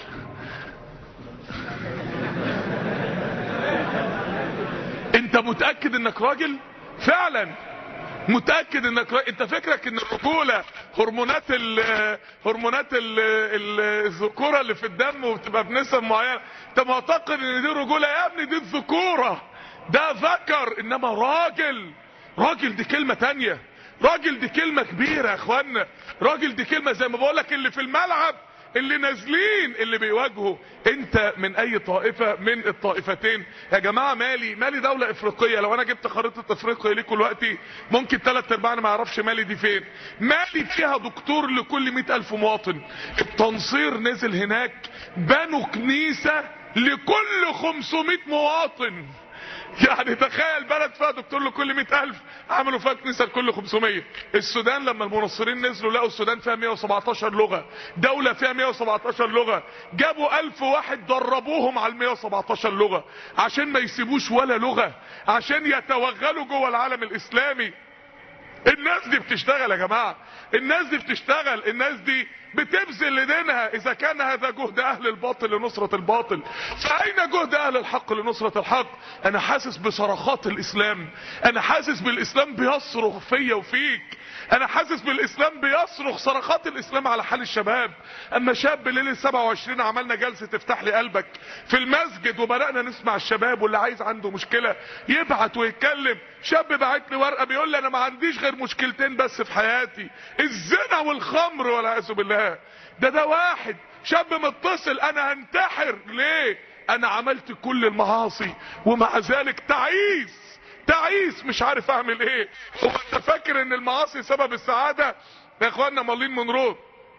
انت متأكد انك راجل فعلا؟ متأكد انك راجل؟ انت فكرك ان الرجولة هرمونات ال هرمونات ال الذكورة اللي في الدم وبتبقى بنسب معينة؟ انت معتقد ان دي رجولة؟ يا ابني دي الذكورة، ده ذكر. انما راجل، راجل دي كلمة تانية. راجل دي كلمة كبيرة يا اخوانا. راجل دي كلمة زي ما بقولك اللي في الملعب، اللي نازلين، اللي بيواجهوا. انت من اي طائفة من الطائفتين يا جماعة؟ مالي مالي دولة افريقية. لو انا جبت خريطة افريقيا ليكوا دلوقتي ممكن ثلاث ارباعنا ما يعرفش مالي دي فين. مالي فيها دكتور لكل مئة الف مواطن. التنصير نزل هناك بنوا كنيسة لكل خمسمائة مواطن. يعني تخيل بلد فيها دكتور لكل مئة الف، عملوا فيها كنيسة لكل خمسمائة. السودان لما المنصرين نزلوا لقوا السودان فيها مئة وسبعتاشر لغة، دولة فيها مئة وسبعتاشر لغة، جابوا الف واحد دربوهم على مئة وسبعتاشر لغة عشان ما يسيبوش ولا لغة، عشان يتوغلوا جوه العالم الاسلامي. الناس دي بتشتغل يا جماعة، الناس دي بتشتغل، الناس دي بتبذل لدينها. اذا كان هذا جهد اهل الباطل لنصرة الباطل، فاين جهد اهل الحق لنصرة الحق؟ انا حاسس بصرخات الاسلام، انا حاسس بالاسلام بيصرخ فيا وفيك، انا حاسس بالاسلام بيصرخ صرخات الاسلام على حال الشباب. اما شاب ليله سبعة وعشرين عملنا جلسة افتح لي قلبك في المسجد، وبدأنا نسمع الشباب، واللي عايز عنده مشكلة يبعت ويتكلم. شاب بعت لي ورقة بيقول لي انا ما عنديش غير مشكلتين بس في حياتي، الزنا والخمر والعياذ بالله. ده ده واحد شاب متصل انا هنتحر ليه؟ انا عملت كل المعاصي ومع ذلك تعيس تعيس مش عارف اعمل ايه. هو انت فاكر ان المعاصي سبب السعادة؟ يا اخوانا مارلين مونرو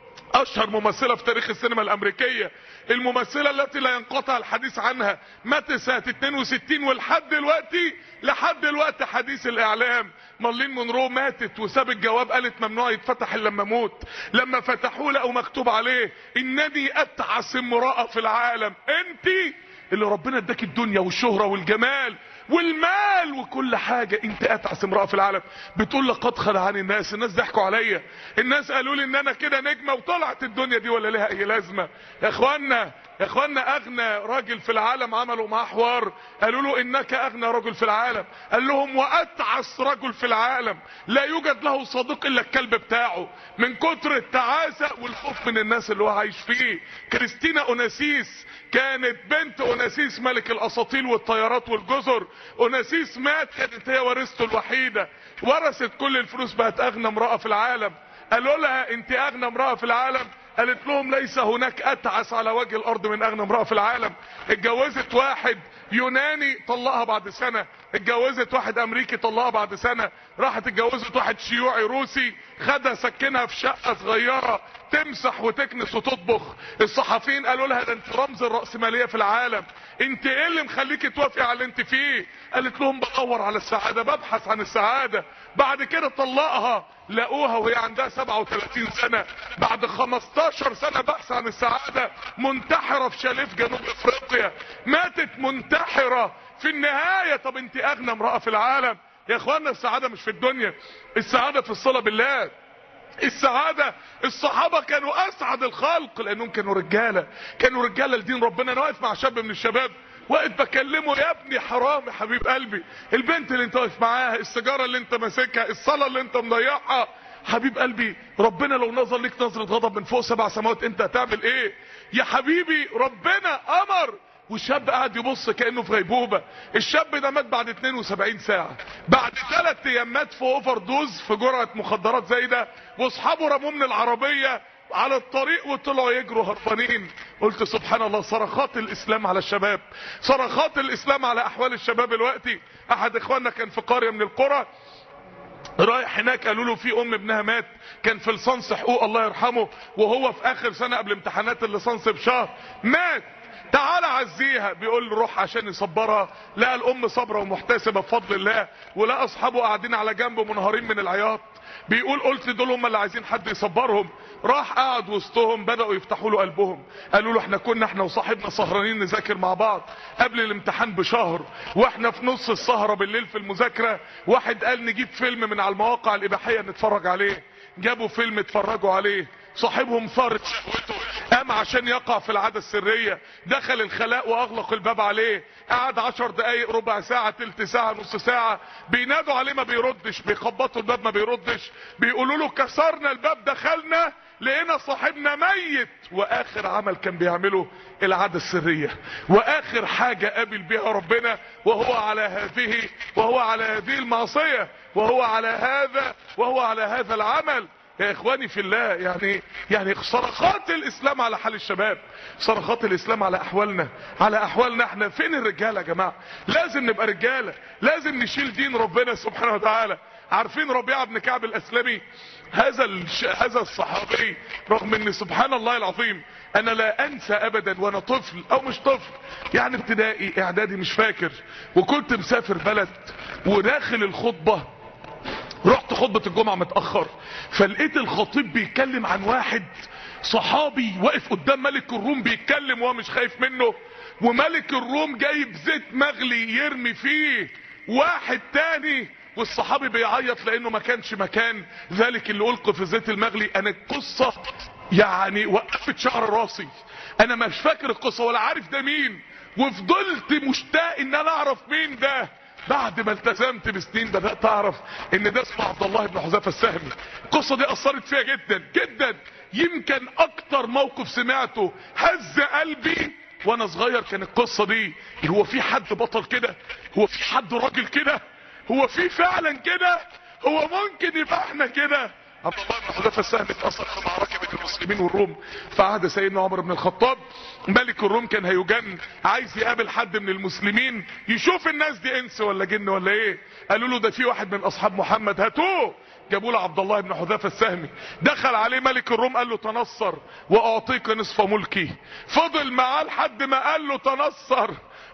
اشهر ممثلة في تاريخ السينما الامريكية، الممثلة التي لا ينقطع الحديث عنها، ماتت سنة اتنين وستين ولحد دلوقتي لحد دلوقتي حديث الاعلام. مارلين مونرو ماتت وساب الجواب، قالت ممنوع يتفتح الا لما اموت. لما فتحوه لقوا مكتوب عليه انني اتعس امرأة في العالم. انتي اللي ربنا اداك الدنيا والشهرة والجمال والمال وكل حاجة، انت اتعس امرأة في العالم. بتقول لقد خدعني الناس، الناس ضحكوا عليا، الناس قالوا لي ان انا كده نجمة وطلعت الدنيا دي ولا لها اي لازمة. يا اخوانا يا اخوانا اغنى راجل في العالم عملوا معاه حوار، قالوا له انك اغنى رجل في العالم، قال لهم واتعس رجل في العالم لا يوجد له صديق الا الكلب بتاعه، من كتر التعاسة والخوف من الناس اللي هو عايش فيه. كريستينا اوناسيس كانت بنت اوناسيس ملك الاساطيل والطيارات والجزر. اوناسيس مات، كانت هي ورثته الوحيدة، ورثت كل الفلوس، بقت اغنى امرأة في العالم. قالوا لها انت اغنى امرأة في العالم، قالت لهم ليس هناك اتعس على وجه الارض من اغنى امرأة في العالم. اتجوزت واحد يوناني طلقها بعد سنة، اتجوزت واحد امريكي طلقها بعد سنة، راحت اتجوزت واحد شيوعي روسي خدها سكنها في شقة صغيرة تمسح وتكنس وتطبخ. الصحفيين قالوا لها ده انت رمز الرأسمالية في العالم، انت ايه اللي مخليكي توافقي على اللي انت فيه؟ قالت لهم بدور على السعادة، ببحث عن السعادة. بعد كده طلقها، لقوها وهي عندها سبعة وثلاثين سنة، بعد خمستاشر سنة بحث عن السعادة منتحرة في شاليه في جنوب افريقيا، ماتت منتحرة في النهاية. طب انت اغنى امرأة في العالم. يا اخوانا السعادة مش في الدنيا، السعادة في الصلاة بالله. السعادة الصحابة كانوا اسعد الخلق لانهم كانوا رجالة، كانوا رجالة لدين ربنا. انا واقف مع شاب من الشباب، واقف بكلمه يا ابني حرام يا حبيب قلبي، البنت اللي انت واقف معاها، السيجارة اللي انت ماسكها، الصلاة اللي انت مضيعها، حبيب قلبي ربنا لو نظر لك نظرة غضب من فوق سبع سماوات انت هتعمل ايه؟ يا حبيبي ربنا امر. والشاب قاعد يبص كأنه في غيبوبة. الشاب ده مات بعد اتنين وسبعين ساعة، بعد ثلاث ايام مات في اوفر دوز في جرعة مخدرات زي ده، واصحابه رموه من العربية على الطريق وطلعوا يجروا هربانين. قلت سبحان الله، صرخات الاسلام على الشباب، صرخات الاسلام على احوال الشباب الوقتي. احد اخواننا كان في قرية من القرى، رايح هناك قالوا له في ام ابنها مات، كان في لصنص حقوق الله يرحمه، وهو في اخر سنة قبل امتحانات اللصنص بشهر مات، تعال عزيها. بيقول له روح عشان يصبرها، لقى الام صابره ومحتسبه بفضل الله، ولقى اصحابه قاعدين على جنبه منهارين من العياط. بيقول قلت دول هم اللي عايزين حد يصبرهم. راح قعد وسطهم، بدأوا يفتحوا له قلبهم، قالوا له احنا كنا احنا وصاحبنا سهرانين نذاكر مع بعض قبل الامتحان بشهر، واحنا في نص السهرة بالليل في المذاكرة واحد قال نجيب فيلم من على المواقع الاباحية نتفرج عليه. جابوا فيلم اتفرجوا عليه، صاحبهم ثارت شهوته، قام عشان يقع في العادة السرية، دخل الخلاء واغلق الباب عليه، قعد عشر دقايق ربع ساعة تلت ساعة نص ساعة، بينادوا عليه ما بيردش، بيخبطوا الباب ما بيردش، بيقولوا له كسرنا الباب دخلنا لقينا صاحبنا ميت. واخر عمل كان بيعمله العادة السرية، واخر حاجة قابل بها ربنا وهو على هذه وهو على هذه المعصية وهو على هذا وهو على هذا العمل. يا اخواني في الله، يعني يعني صرخات الاسلام على حال الشباب، صرخات الاسلام على احوالنا، على احوالنا احنا. فين الرجاله يا جماعه؟ لازم نبقى رجاله، لازم نشيل دين ربنا سبحانه وتعالى. عارفين ربيعه بن كعب الاسلمي؟ هذا الش... هذا الصحابي، رغم ان سبحان الله العظيم انا لا انسى ابدا وانا طفل او مش طفل، يعني ابتدائي اعدادي مش فاكر، وكنت مسافر بلد وداخل الخطبه، رحت خطبة الجمعة متأخر، فلقيت الخطيب بيتكلم عن واحد صحابي واقف قدام ملك الروم بيتكلم وهو مش خايف منه، وملك الروم جايب زيت مغلي يرمي فيه واحد تاني، والصحابي بيعيط لانه ما كانش مكان ذلك اللي القي في الزيت المغلي. انا القصة يعني وقفت شعر راسي، انا مش فاكر القصة ولا عارف ده مين، وفضلت مشتاق ان انا اعرف مين ده. بعد ما التزمت بسنين بدأت اعرف ان ده اسمه عبد الله بن حذافة السهمي. القصة دي اثرت فيها جدا جدا، يمكن اكتر موقف سمعته هز قلبي وانا صغير كان القصة دي. هو في حد بطل كده؟ هو في حد راجل كده؟ هو في فعلا كده؟ هو ممكن يبقى احنا كده؟ عبد الله بن حذافه السهمي اتأثر في معركة بين المسلمين والروم في عهد سيدنا عمر بن الخطاب. ملك الروم كان هيجن، عايز يقابل حد من المسلمين يشوف الناس دي انس ولا جن ولا ايه. قالوا له ده في واحد من اصحاب محمد، هاتوه. جابوا له عبد الله بن حذافه السهمي، دخل عليه ملك الروم قال له تنصر واعطيك نصف ملكي. فضل معاه لحد ما قال له تنصر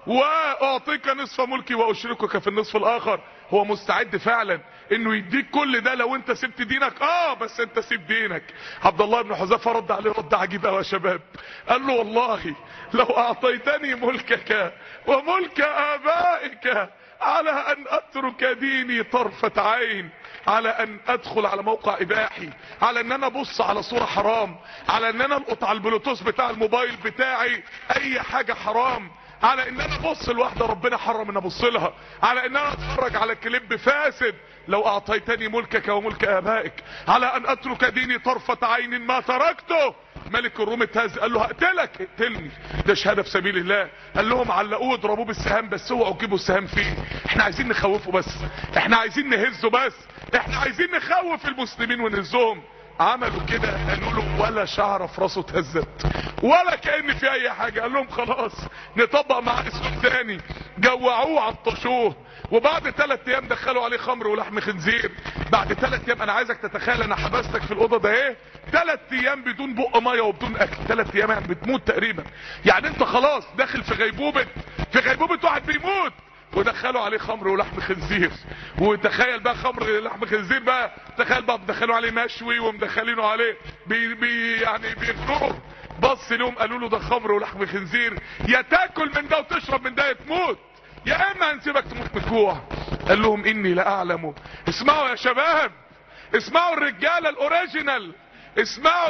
واعطيك نصف ملكي واشركك في النصف الاخر. هو مستعد فعلا انه يديك كل ده لو انت سبت دينك، اه بس انت سيب دينك. عبد الله بن حذافه رد عليه رد عجيب قوي يا شباب، قال له والله لو اعطيتني ملكك وملك ابائك على ان اترك ديني طرفة عين، على ان ادخل على موقع اباحي، على ان انا ابص على صورة حرام، على ان انا القط على البلوتوث بتاع الموبايل بتاعي اي حاجة حرام، على ان انا ابص لواحدة ربنا حرم ان ابص لها، على ان انا اتفرج على كليب فاسد، لو اعطيتني ملكك وملك ابائك على ان اترك ديني طرفة عين ما تركته. ملك الروم اتهز، قال له هقتلك. اقتلني، ده شهاده في سبيل الله. قال لهم علقوه اضربوه بالسهام بس اوعوا تجيبوا السهام فيه، احنا عايزين نخوفه بس، احنا عايزين نهزه بس، احنا عايزين نخوف المسلمين ونهزهم. عملوا كده، قالوا له ولا شعره في راسه اتهزت ولا كأن في اي حاجه. قال لهم خلاص نطبق معاه اسلوب تاني. جوعوه عطشوه، وبعد ثلاث ايام دخلوا عليه خمر ولحم خنزير. بعد ثلاث ايام، انا عايزك تتخيل انا حبستك في الاوضه ده ايه، ثلاث ايام بدون بق ميه وبدون اكل، ثلاث ايام يعني بتموت تقريبا، يعني انت خلاص داخل في غيبوبه، في غيبوبه واحد بيموت. ودخلوا عليه خمر ولحم خنزير. وتخيل بقى خمر لحم خنزير بقى، تخيل بقى مدخلوا عليه مشوي ومدخلينه عليه بي بي يعني بيغنوه. بص لهم قالوا له ده خمر ولحم خنزير، يا تاكل من ده وتشرب من ده يا تموت، يا اما هنسيبك تموت من الجوع. قال لهم اني لاعلم، اسمعوا يا شباب، اسمعوا الرجاله الاوريجينال، اسمعوا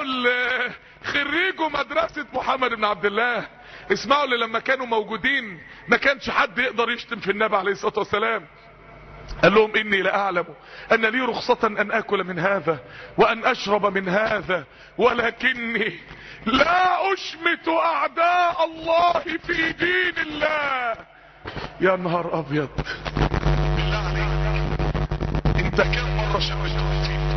خريجوا مدرسه محمد بن عبد الله، اسمعوا اللي لما كانوا موجودين ما كانش حد يقدر يشتم في النبي عليه الصلاه والسلام. قال لهم اني لاعلم ان لي رخصة ان اكل من هذا وان اشرب من هذا، ولكني لا اشمت اعداء الله في دين الله. يا نهار ابيض، بالله عليك انت كم مرة شمتهم فينا؟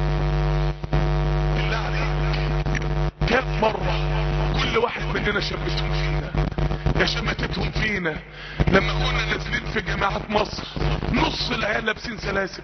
بالله عليك كم مرة كل واحد مننا شمتهم فينا؟ يا شمتتهم فينا لما كنا نازلين في جامعة مصر، نص العيال لابسين سلاسل،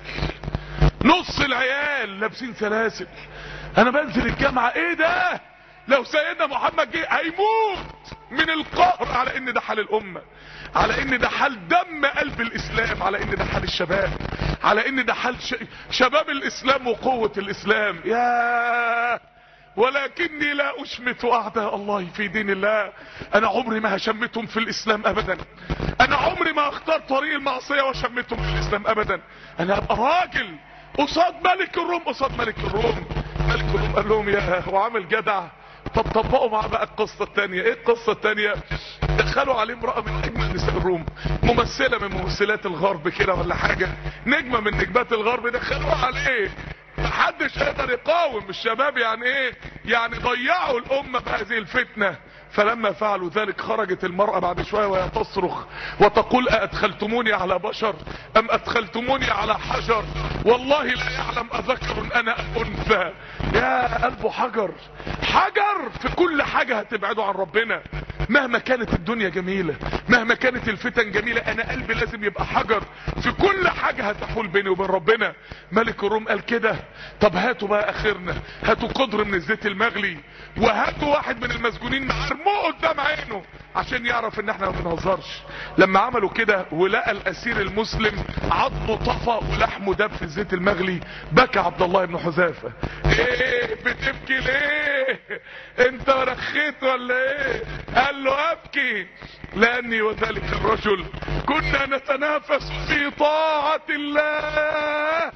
نص العيال لابسين سلاسل. انا بنزل الجامعة ايه ده؟ لو سيدنا محمد جه هيموت من القهر على ان ده حال الامة، على ان ده حال دم قلب الاسلام، على ان ده حال الشباب، على ان ده حال ش... شباب الاسلام وقوة الاسلام. يا ولكني لا اشمت اعداء الله في دين الله. انا عمري ما هشمتهم في الاسلام ابدا، انا عمري ما اختار طريق المعصية وشمتهم في الاسلام ابدا. انا ابقى راجل قصاد ملك الروم، قصاد ملك الروم. ملك الروم قال لهم يا وعامل جدع. طب طبقوا مع بقى القصة التانية. ايه القصة التانية؟ دخلوا عليه امرأة من اجمل نساء الروم، ممثلة من ممثلات الغرب كده ولا حاجة، نجمة من نجمات الغرب. دخلوا عليه محدش يقدر يقاوم الشباب، يعني ايه؟ يعني ضيعوا الامة بهذه الفتنة. فلما فعلوا ذلك خرجت المرأة بعد شوية وهي تصرخ وتقول أأدخلتموني على بشر أم أدخلتموني على حجر؟ والله لا يعلم أذكر أنا أنثى. يا قلبه حجر، حجر في كل حاجة هتبعده عن ربنا. مهما كانت الدنيا جميلة، مهما كانت الفتن جميلة، انا قلبي لازم يبقى حجر في كل حاجة هتحول بيني وبين ربنا. ملك الروم قال كده. طب هاتوا بقى اخرنا، هاتوا قدر من الزيت المغلي، وهاتوا واحد من المسجونين مرموه قدام عينه عشان يعرف ان احنا ما بنهزرش. لما عملوا كده ولقى الاسير المسلم عظمه طفى ولحمه داب في الزيت المغلي، بكى عبد الله بن حذافه. ايه بتبكي ليه؟ انت رخيت ولا ايه؟ قال له ابكي لاني وذلك الرجل كنا نتنافس في طاعة الله.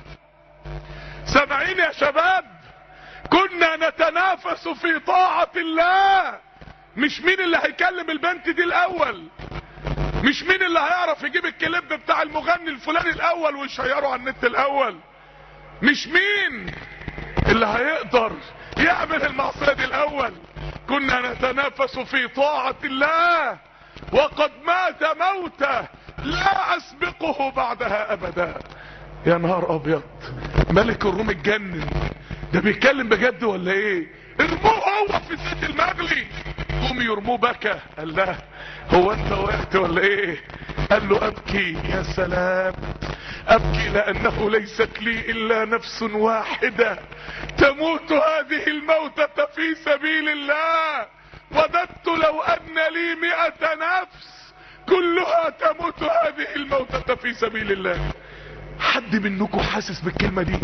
سامعين يا شباب؟ كنا نتنافس في طاعة الله. مش مين اللي هيكلم البنت دي الاول، مش مين اللي هيعرف يجيب الكليب بتاع المغني الفلاني الاول ويشيره على النت الاول، مش مين اللي هيقدر يعمل المعصية دي الاول. كنا نتنافس في طاعة الله وقد مات موته لا اسبقه بعدها ابدا. يا نهار ابيض، ملك الروم اتجنن. ده بيتكلم بجد ولا ايه؟ ارموه هو في الزيت المغلي. قوم يرموه بكى. قال له هو انت وقعت ولا ايه؟ قال له ابكي. يا سلام، ابكي لانه ليست لي الا نفس واحدة تموت هذه الموتة في سبيل الله، وددت لو ان لي مئة نفس كلها تموت هذه الموتة في سبيل الله. حد منكم حاسس بالكلمة دي؟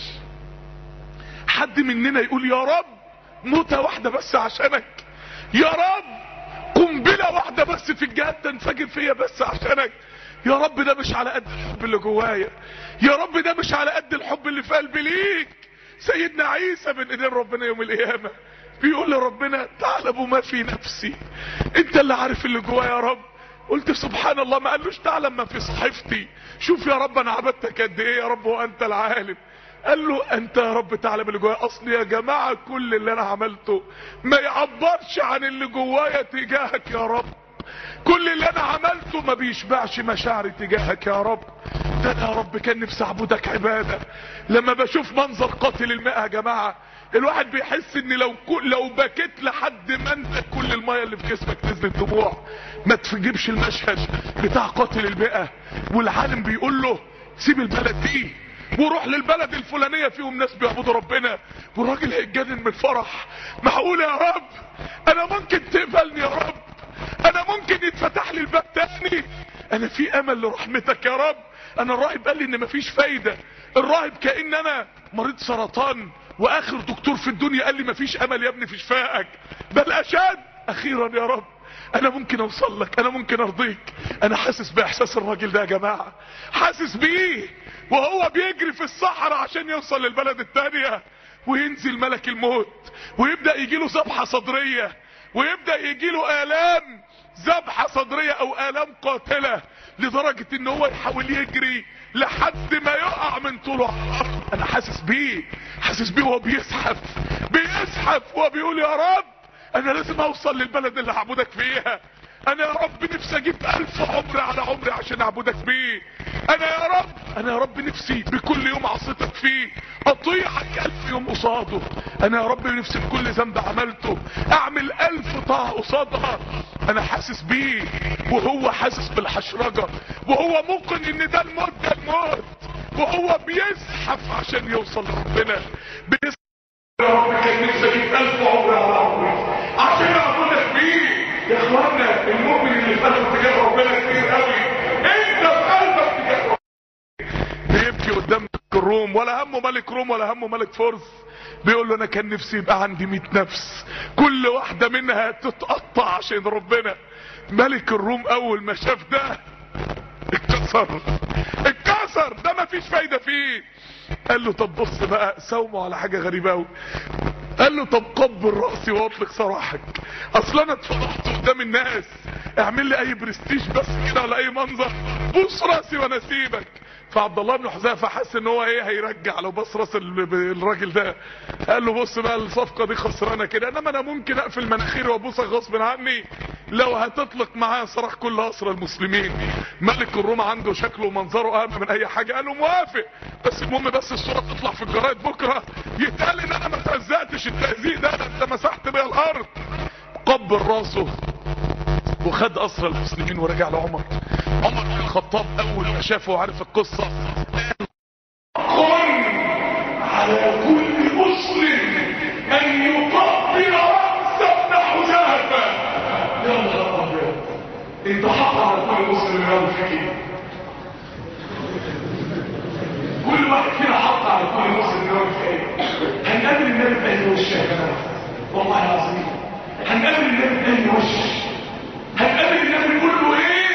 حد مننا يقول يا رب موتة واحدة بس عشانك، يا رب قنبلة واحدة بس في الجهاد تنفجر فيا بس عشانك، يا رب ده مش على قد الحب اللي جوايا، يا رب ده مش على قد الحب اللي في قلبي ليك. سيدنا عيسى بين ايدين ربنا يوم القيامة بيقول لربنا تعلم ما في نفسي، انت اللي عارف اللي جوايا يا رب. قلت سبحان الله، ما قالوش تعلم ما في صحيفتي، شوف يا رب انا عبدتك قد ايه يا رب وانت العالم. قال له انت يا رب تعلم اللي جوايا. اصل يا جماعة كل اللي انا عملته ما يعبرش عن اللي جوايا تجاهك يا رب، كل اللي انا عملته ما بيشبعش مشاعري تجاهك يا رب. ده انا يا رب كان نفسي اعبدك عبادة. لما بشوف منظر قاتل الماء يا جماعة الواحد بيحس ان لو لو بكيت لحد ما انت كل المية اللي في جسمك نزلت دموع. ما تجيبش المشهد بتاع قاتل الماء والعالم بيقول له سيب البلد دي وروح للبلد الفلانية فيهم ناس بيعبدوا ربنا، والراجل هيتجنن من الفرح. معقول يا رب انا ممكن تقبلني يا رب، انا ممكن يتفتح لي الباب تاني، انا في امل لرحمتك يا رب. انا الراهب قال لي ان مفيش فايدة، الراهب كأن انا مريض سرطان واخر دكتور في الدنيا قال لي مفيش امل يا ابني في شفائك، بل اشد. اخيرا يا رب انا ممكن اوصل لك، انا ممكن ارضيك. انا حاسس باحساس الراجل ده يا جماعة، حاسس بيه وهو بيجري في الصحراء عشان يوصل للبلد التانية، وينزل ملك الموت ويبدأ يجيله ذبحة صدرية، ويبدأ يجيله آلام ذبحة صدرية او آلام قاتلة، لدرجة ان هو يحاول يجري لحد ما يقع من طوله. انا حاسس بيه، حاسس بيه وهو بيزحف بيزحف وهو بيقول يا رب انا لازم اوصل للبلد اللي هعبدك فيها، انا يا رب نفسي اجيب الف عمر على عمري عشان اعبدك بيه، انا يا رب انا يا رب نفسي بكل يوم عصيتك فيه اطيعك الف يوم قصاده، انا يا رب نفسي بكل ذنب عملته اعمل الف طاعة قصادها. انا حاسس بيه وهو حاسس بالحشرجة وهو موقن ان ده الموت، ده الموت، وهو بيزحف عشان يوصل لربنا. بيزحف يا رب كان نفسي اجيب الف عمر على عمري عشان اعبدك بيه. يا اخوانا المؤمن اللي في قلبه تجاه ربنا كتير قوي، انت في قلبك تجاه ربنا. بيبكي قدام الروم، ولا همه ملك روم ولا همه ملك فرس، بيقول له انا كان نفسي يبقى عندي مئة نفس كل واحدة منها تتقطع عشان ربنا. ملك الروم اول ما شاف ده اتكسر اتكسر، ده ما فيش فايدة فيه. قال له طب بص بقى، ساومه على حاجة غريبة قوي. قال له طب قبل راسي واطلق سراحك، اصل انا اتفضحت قدام الناس، اعمل لي اي برستيج بس كده ولا اي منظر، بوس راسي وانا اسيبك. فعبد الله بن حذيفه حس ان هو ايه هيرجع لو بص راس الراجل ده. قال له بص بقى الصفقه دي خسرانه كده، انما انا ممكن اقفل مناخيري وابوسك غصب عني لو هتطلق معايا سراح كل اسرى المسلمين. ملك الروم عنده شكله ومنظره اهم من اي حاجه. قال له موافق، بس المهم بس الصوره تطلع في الجرايد بكره يتقال ان انا ما تهزقتش التهزيق ده، انت مسحت بيا الارض. قبل راسه وخد اسرى المسلمين ورجع لعمر. عمر بن الخطاب اول ما شافه وعرف القصه قل على كل مسلم ان يقبل راس ابن حذيفه. يا نهار ابيض، انت حق على كل مسلم يعمل فيك، كل واحد فينا حق على كل مسلم يعمل فيك. هنقابل النبي بأي وش يا جماعه، والله العظيم هنقابل النبي بأي وش، هنقابل النبي كله ايه؟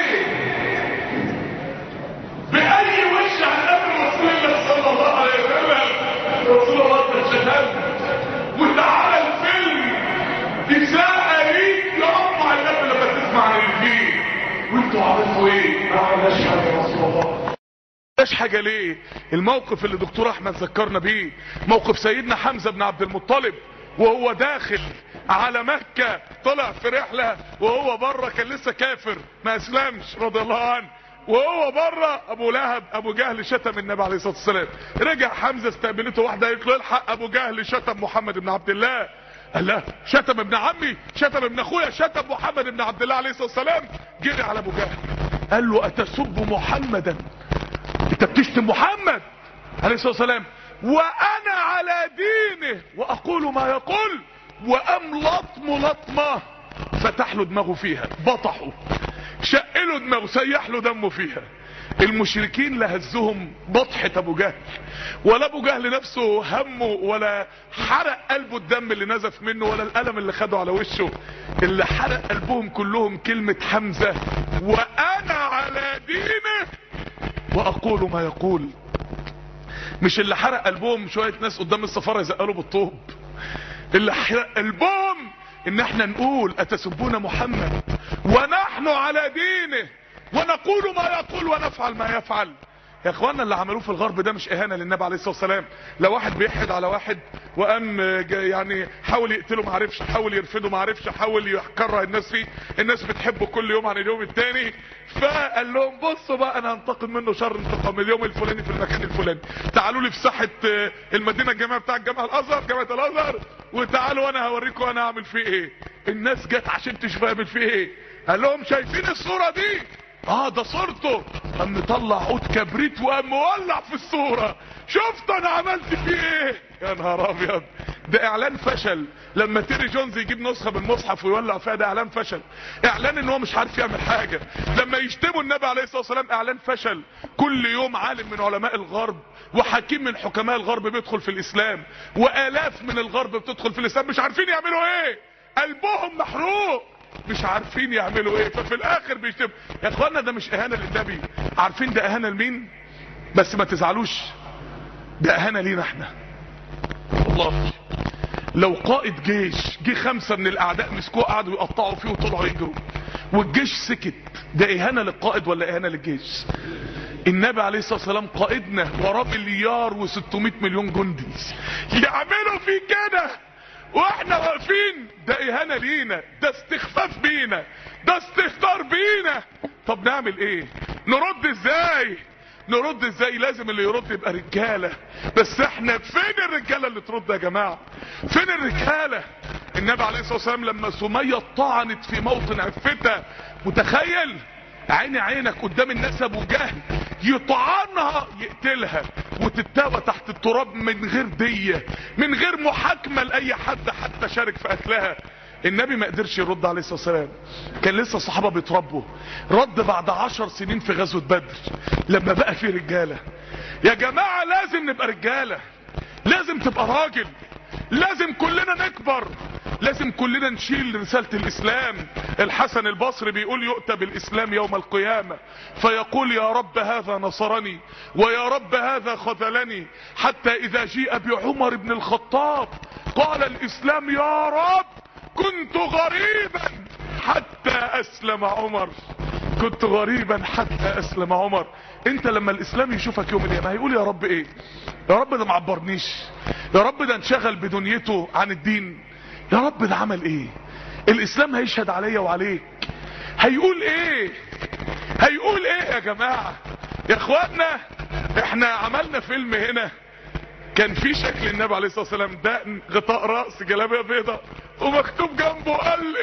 بأي وش هنقابل رسول الله صلى الله عليه وسلم؟ رسول الله تشهد وتعالى الفيلم إساءة ليك يقطع النبي لما تسمع عن الفيلم. وانتوا عملتوا ايه؟ ما عملناش حاجة يا رسول الله. مش حاجة ليه؟ الموقف اللي دكتور احمد ذكرنا بيه موقف سيدنا حمزة بن عبد المطلب وهو داخل على مكة، طلع في رحلة وهو بره كان لسه كافر ما اسلمش رضي الله عنه. وهو بره ابو لهب ابو جهل شتم النبي عليه الصلاه والسلام. رجع حمزه استقبلته واحده قالت له الحق ابو جهل شتم محمد بن عبد الله. قال لا شتم ابن عمي، شتم ابن اخويا، شتم محمد بن عبد الله عليه الصلاه والسلام. جري على ابو جهل قال له اتسب محمدا، انت بتشتم محمد عليه الصلاه والسلام وانا على دينه واقول ما يقول. وقام لطم لطمه فتح له دماغه فيها، بطحه، شق له دماغه، سيح له دمه فيها. المشركين لا هزهم بطحة ابو جهل، ولا ابو جهل نفسه همه، ولا حرق قلبه الدم اللي نزف منه، ولا الالم اللي خده على وشه. اللي حرق قلبهم كلهم كلمة حمزة وانا على دينه واقول ما يقول. مش اللي حرق قلبهم شوية ناس قدام السفارة يزقلوا بالطوب، اللي حرق قلبهم ان احنا نقول اتسبون محمد ونحن على دينه ونقول ما يقول ونفعل ما يفعل. يا اخوانا اللي عملوه في الغرب ده مش اهانه للنبي عليه الصلاه والسلام. لو واحد بيحد على واحد وقام يعني حاول يقتله ما عرفش، حاول يرفضه ما عرفش، حاول يكره الناس فيه، الناس بتحبه كل يوم عن اليوم التاني، فقال لهم بصوا بقى انا هنتقم منه شر انتقام اليوم الفلاني في المكان الفلاني. تعالوا لي في ساحه المدينه الجامعيه بتاع الجامعه الازهر، جامعه الازهر، وتعالوا وانا هوريكم انا هعمل فيه ايه. الناس جت عشان تشوف اعمل فيه ايه. قال لهم شايفين الصوره دي؟ اه ده صورته. قام مطلع عود كبريت وقام مولع في الصوره. شفت انا عملت فيه ايه؟ يا نهار ابيض، ده اعلان فشل. لما تيري جونز يجيب نسخه من المصحف ويولع فيها، ده اعلان فشل، اعلان ان هو مش عارف يعمل حاجه. لما يشتموا النبي عليه الصلاه والسلام اعلان فشل. كل يوم عالم من علماء الغرب وحكيم من حكماء الغرب بيدخل في الاسلام، والاف من الغرب بتدخل في الاسلام، مش عارفين يعملوا ايه، قلبهم محروق، مش عارفين يعملوا ايه، ففي الاخر بيشتم. يا اخوانا ده مش اهانه للنبي، عارفين ده اهانه لمين؟ بس ما تزعلوش، ده اهانه لينا احنا. والله لو قائد جيش جه خمسه من الاعداء مسكوه قعدوا يقطعوا فيه وطلعوا يجروا والجيش سكت، ده اهانه للقائد ولا اهانه للجيش؟ النبي عليه الصلاه والسلام قائدنا وراه مليار وستمائة مليون جندي، يعملوا فيه كده واحنا واقفين؟ ده اهانه لينا، ده استخفاف بينا، ده استهتار بينا. طب نعمل ايه؟ نرد ازاي؟ نرد ازاي؟ لازم اللي يرد يبقى رجاله. بس احنا فين الرجاله اللي ترد يا جماعه؟ فين الرجاله؟ النبي عليه الصلاه والسلام لما سميه طعنت في موطن عفتها، متخيل؟ عيني عينك قدام الناس ابو جهل يطعنها يقتلها وتتاوى تحت التراب من غير دية، من غير محاكمة لأي حد حتى شارك في قتلها. النبي ما قدرش يرد عليه الصلاة والسلام، كان لسه الصحابة بيتربوا. رد بعد عشر سنين في غزوة بدر لما بقى في رجالة. يا جماعة لازم نبقى رجالة، لازم تبقى راجل، لازم كلنا نكبر، لازم كلنا نشيل رسالة الاسلام. الحسن البصري بيقول يؤتى بالاسلام يوم القيامة فيقول يا رب هذا نصرني ويا رب هذا خذلني، حتى اذا جيء بعمر بن الخطاب قال الاسلام يا رب كنت غريبا حتى اسلم عمر، كنت غريبا حتى اسلم عمر. انت لما الاسلام يشوفك يوم القيامة هيقول يا رب ايه؟ يا رب ده معبرنيش، يا رب ده انشغل بدنيته عن الدين، يا رب ده عمل ايه؟ الاسلام هيشهد عليا وعليك، هيقول ايه؟ هيقول ايه يا جماعة؟ يا اخواتنا احنا عملنا فيلم هنا كان في شكل النبي عليه الصلاة والسلام دقن، غطاء رأس، جلابية بيضة، ومكتوب جنبه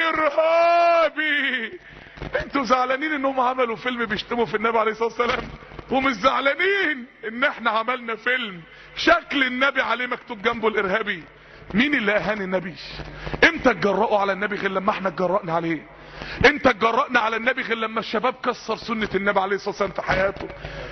الارهابي. انتوا زعلانين انهم عملوا فيلم بيشتموا في النبي عليه الصلاة والسلام، ومش زعلانين ان احنا عملنا فيلم شكل النبي عليه مكتوب جنبه الارهابي. مين اللي اهان النبي؟ امتى اتجرأوا على النبي غير لما احنا اتجرأنا عليه؟ امتى اتجرأنا على النبي غير لما الشباب كسر سنة النبي عليه الصلاة والسلام في حياته؟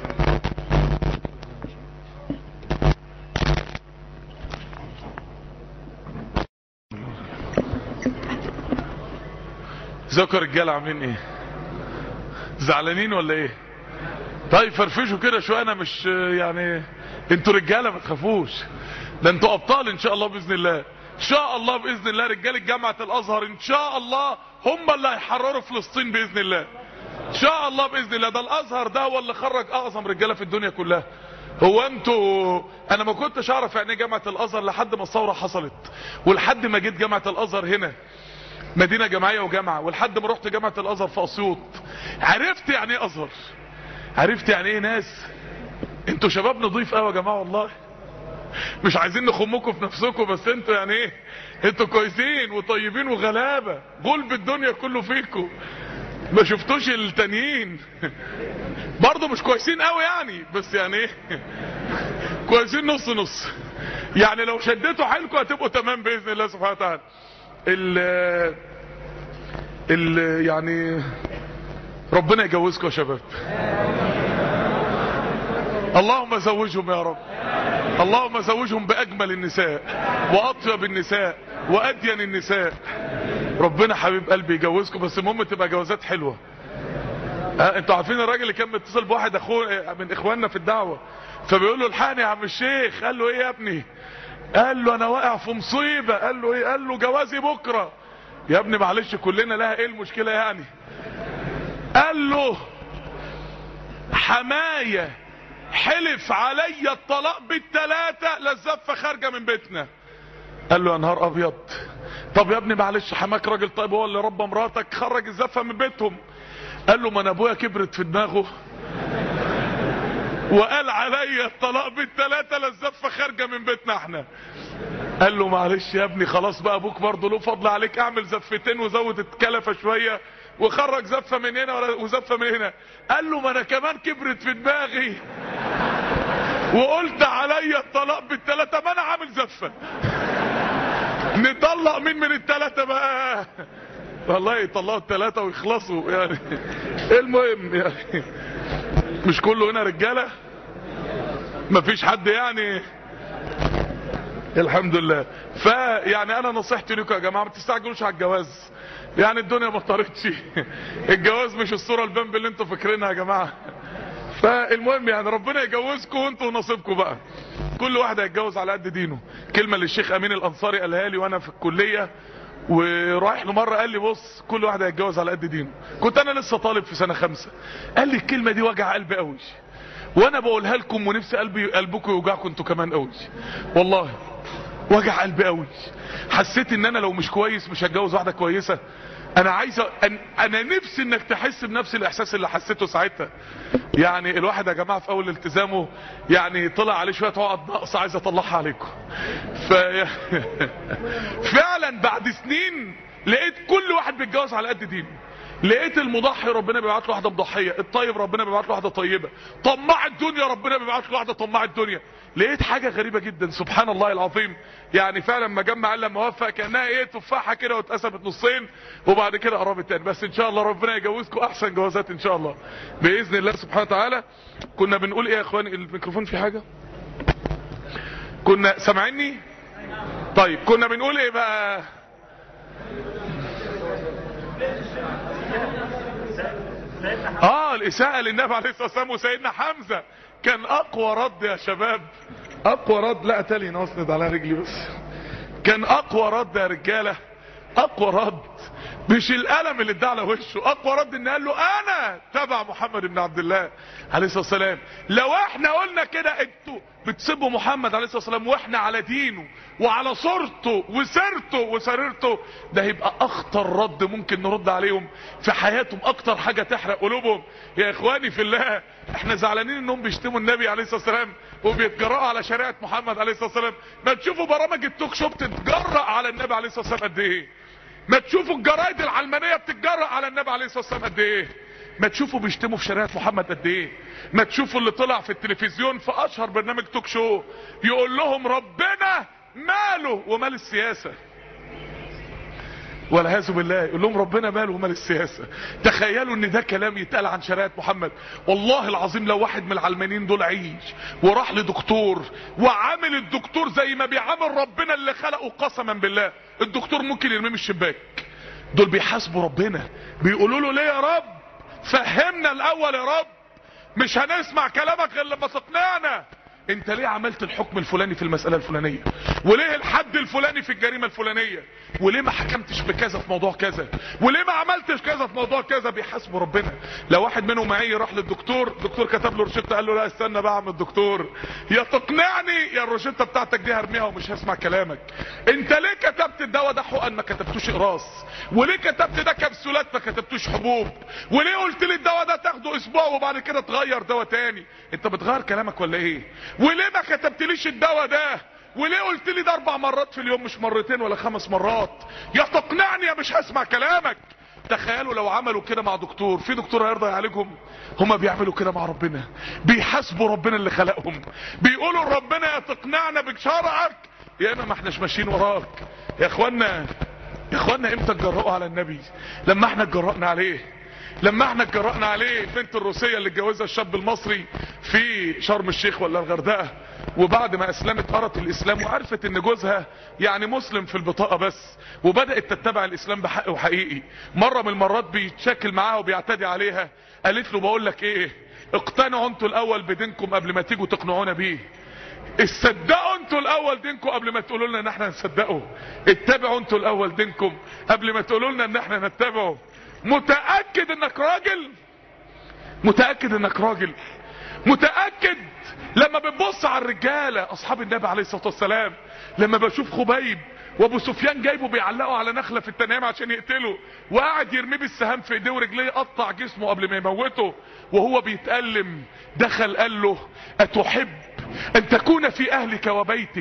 ذكر الرجاله عاملين ايه؟ زعلانين ولا ايه؟ طيب فرفشوا كده شويه، انا مش يعني انتوا رجاله ما تخافوش، ده انتوا ابطال ان شاء الله باذن الله، ان شاء الله باذن الله. رجاله جامعه الازهر ان شاء الله هم اللي هيحرروا فلسطين باذن الله، ان شاء الله باذن الله. ده الازهر ده هو اللي خرج اعظم رجاله في الدنيا كلها. هو انتوا انا ما كنتش اعرف يعني ايه جامعه الازهر لحد ما الثوره حصلت، ولحد ما جيت جامعه الازهر هنا مدينه جامعيه وجامعه، ولحد ما رحت جامعه الازهر في اسيوط عرفت يعني ايه ازهر. عرفت يعني ايه ناس؟ انتوا شباب نضيف قوي يا جماعه والله، مش عايزين نخمكم في نفسكم، بس انتوا يعني ايه، انتوا كويسين وطيبين وغلابه، غلب الدنيا كله فيكم. ما شفتوش التانيين برضه مش كويسين قوي يعني، بس يعني ايه كويسين نص نص يعني. لو شديتوا حيلكم هتبقوا تمام باذن الله سبحانه وتعالى. ال ال يعني ربنا يجوزكم يا شباب، اللهم زوجهم يا رب، اللهم زوجهم باجمل النساء واطيب النساء وادين النساء. ربنا حبيب قلبي يجوزكم، بس المهم تبقى جوازات حلوه. اه انتوا عارفين الراجل اللي كان متصل بواحد اخوه من اخواننا في الدعوه، فبيقول له الحقني يا عم الشيخ. قال له ايه يا ابني؟ قال له انا واقع في مصيبه. قال له ايه؟ قال له جوازي بكره. يا ابني معلش كلنا لها، ايه المشكله يعني؟ قال له حمايه حلف علي الطلاق بالثلاثه للزفه خارجه من بيتنا. قال له يا نهار ابيض. طب يا ابني معلش حماك راجل طيب، هو اللي ربى مراتك، خرج الزفه من بيتهم. قال له ما انا ابويا كبرت في دماغه وقال علي الطلاق بالثلاثه للزفه خارجه من بيتنا احنا. قال له معلش يا ابني خلاص بقى، ابوك برضه له فضل عليك، اعمل زفتين وزود الكلفه شويه وخرج زفه من هنا وزفه من هنا. قال له ما انا كمان كبرت في دماغي وقلت علي الطلاق بالثلاثه، ما انا عامل زفه. نطلق مين من الثلاثه بقى؟ والله يطلقوا الثلاثه ويخلصوا يعني. المهم يعني مش كله هنا رجاله، مفيش حد يعني، الحمد لله. فيعني انا نصيحتي لكم يا جماعه ما تستعجلوش على الجواز، يعني الدنيا ما طارتش. الجواز مش الصوره البامب اللي انتوا فاكرينها يا جماعه. فالمهم يعني ربنا يجوزكم وانتوا نصيبكم بقى، كل واحد هيتجوز على قد دينه. كلمه للشيخ امين الانصاري قالها لي وانا في الكليه، ورايح له مره قال لي بص كل واحد هيتجوز على قد دينه. كنت انا لسه طالب في سنه خمسة، قال لي الكلمه دي وجع قلبي قوي، وانا بقولها لكم ونفسي قلبي قلبكم يوجعكم انتوا كمان قوي والله. وجع قلبي قوي، حسيت ان انا لو مش كويس مش هتجوز واحده كويسه. انا عايز أن... انا نفسي انك تحس بنفس الاحساس اللي حسيته ساعتها. يعني الواحد يا جماعه في اول التزامه يعني طلع عليه شويه عقد نقص عايز اطلعها عليكم. ف فعلا بعد سنين لقيت كل واحد بيتجوز على قد دينه. لقيت المضحي ربنا بيبعت له واحده مضحيه، الطيب ربنا بيبعت له واحده طيبه، طماع الدنيا ربنا بيبعت له واحده طماع الدنيا. لقيت حاجه غريبه جدا سبحان الله العظيم. يعني فعلا ما جمع الا لما وفق، كانها ايه تفاحه كده واتقسمت نصين وبعد كده قربت تاني. بس ان شاء الله ربنا يجوزكم احسن جوازات ان شاء الله باذن الله سبحانه وتعالى. كنا بنقول ايه يا اخواني؟ الميكروفون في حاجه؟ كنا سامعيني؟ طيب كنا بنقول ايه بقى؟ اه الاساءة للنبي عليه الصلاة والسلام. وسيدنا حمزة كان اقوى رد يا شباب، اقوى رد. لا اتالي نصند على رجلي بس. كان اقوى رد يا رجالة، اقوى رد مش القلم اللي ادى على وشه، اقوى رد ان قال له انا تبع محمد بن عبد الله عليه الصلاة والسلام. لو احنا قلنا كده انتوا بتسبوا محمد عليه الصلاة والسلام واحنا على دينه وعلى صورته وسيرته وسريرته، ده هيبقى اخطر رد ممكن نرد عليهم في حياتهم، اكتر حاجة تحرق قلوبهم. يا اخواني في الله احنا زعلانين انهم بيشتموا النبي عليه الصلاة والسلام وبيتجرأوا على شريعة محمد عليه الصلاة والسلام. ما تشوفوا برامج التوك شو بتتجرأ على النبي عليه الصلاة والسلام قد ايه، ما تشوفوا الجرايد العلمانية بتتجرأ على النبي عليه الصلاة والسلام قد ايه، ما تشوفوا بيشتموا في شريعة محمد قد ايه، ما تشوفوا اللي طلع في التلفزيون في اشهر برنامج توك شو يقول لهم ربنا ماله ومال السياسة، والعياذ بالله يقول لهم ربنا ماله ومال السياسة. تخيلوا ان ده كلام يتقال عن شريعة محمد. والله العظيم لو واحد من العلمانيين دول عيش وراح لدكتور وعامل الدكتور زي ما بيعامل ربنا اللي خلقه قسما بالله، الدكتور ممكن يرميه من الشباك. دول بيحاسبوا ربنا، بيقولوا له ليه يا رب؟ فهمنا الاول يا رب، مش هنسمع كلامك غير لما تقنعنا. انت ليه عملت الحكم الفلاني في المسألة الفلانية، وليه الحد الفلاني في الجريمة الفلانية، وليه ما حكمتش بكذا في موضوع كذا، وليه ما عملتش كذا في موضوع كذا. بيحاسبوا ربنا. لو واحد منهم معي راح للدكتور، الدكتور كتب له روشته، قال له لا استنى بقى يا عم الدكتور، يا تقنعني يا الروشته بتاعتك دي هرميها ومش هسمع كلامك. انت ليه كتبت الدواء ده حقن ما كتبتوش اقراص، وليه كتبت ده كبسولات ما كتبتوش حبوب، وليه قلت لي الدواء ده تاخده اسبوع وبعد كده تغير دواء تاني؟ انت بتغير كلامك ولا ايه؟ وليه ما كتبتليش الدواء ده، وليه قلت لي ده اربع مرات في اليوم مش مرتين ولا خمس مرات؟ يا تقنعني يا مش هسمع كلامك. تخيلوا لو عملوا كده مع دكتور، في دكتور هيرضى يعالجهم؟ هما بيعملوا كده مع ربنا، بيحاسبوا ربنا اللي خلقهم، بيقولوا ربنا يا تقنعنا بشرعك يا اما ما احناش ماشيين وراك. يا اخوانا يا اخوانا امتى اتجرأوا على النبي؟ لما احنا اتجرأنا عليه، لما احنا اتجرأنا عليه. البنت الروسية اللي اتجوزها الشاب المصري في شرم الشيخ ولا الغردقة، وبعد ما اسلمت قرت الاسلام وعرفت ان جوزها يعني مسلم في البطاقة بس، وبدأت تتبع الاسلام بحق وحقيقي. مرة من المرات بيتشاكل معاها وبيعتدي عليها، قالت له بقول لك ايه، اقتنعوا انتوا الاول بدينكم قبل ما تيجوا تقنعونا بيه. اصدقوا انتوا الاول دينكم قبل ما تقولوا لنا ان احنا نصدقه. اتبعوا انتوا الاول دينكم قبل ما تقولوا لنا ان احنا نتبعه. متأكد انك راجل؟ متأكد انك راجل؟ متأكد؟ لما بتبص على الرجالة اصحاب النبي عليه الصلاة والسلام، لما بشوف خبيب وابو سفيان جايبه بيعلقوا على نخلة في التنعيم عشان يقتله، وقاعد يرميه بالسهام في ايديه ورجليه يقطع جسمه قبل ما يموته وهو بيتألم، دخل قال له اتحب ان تكون في اهلك وبيتك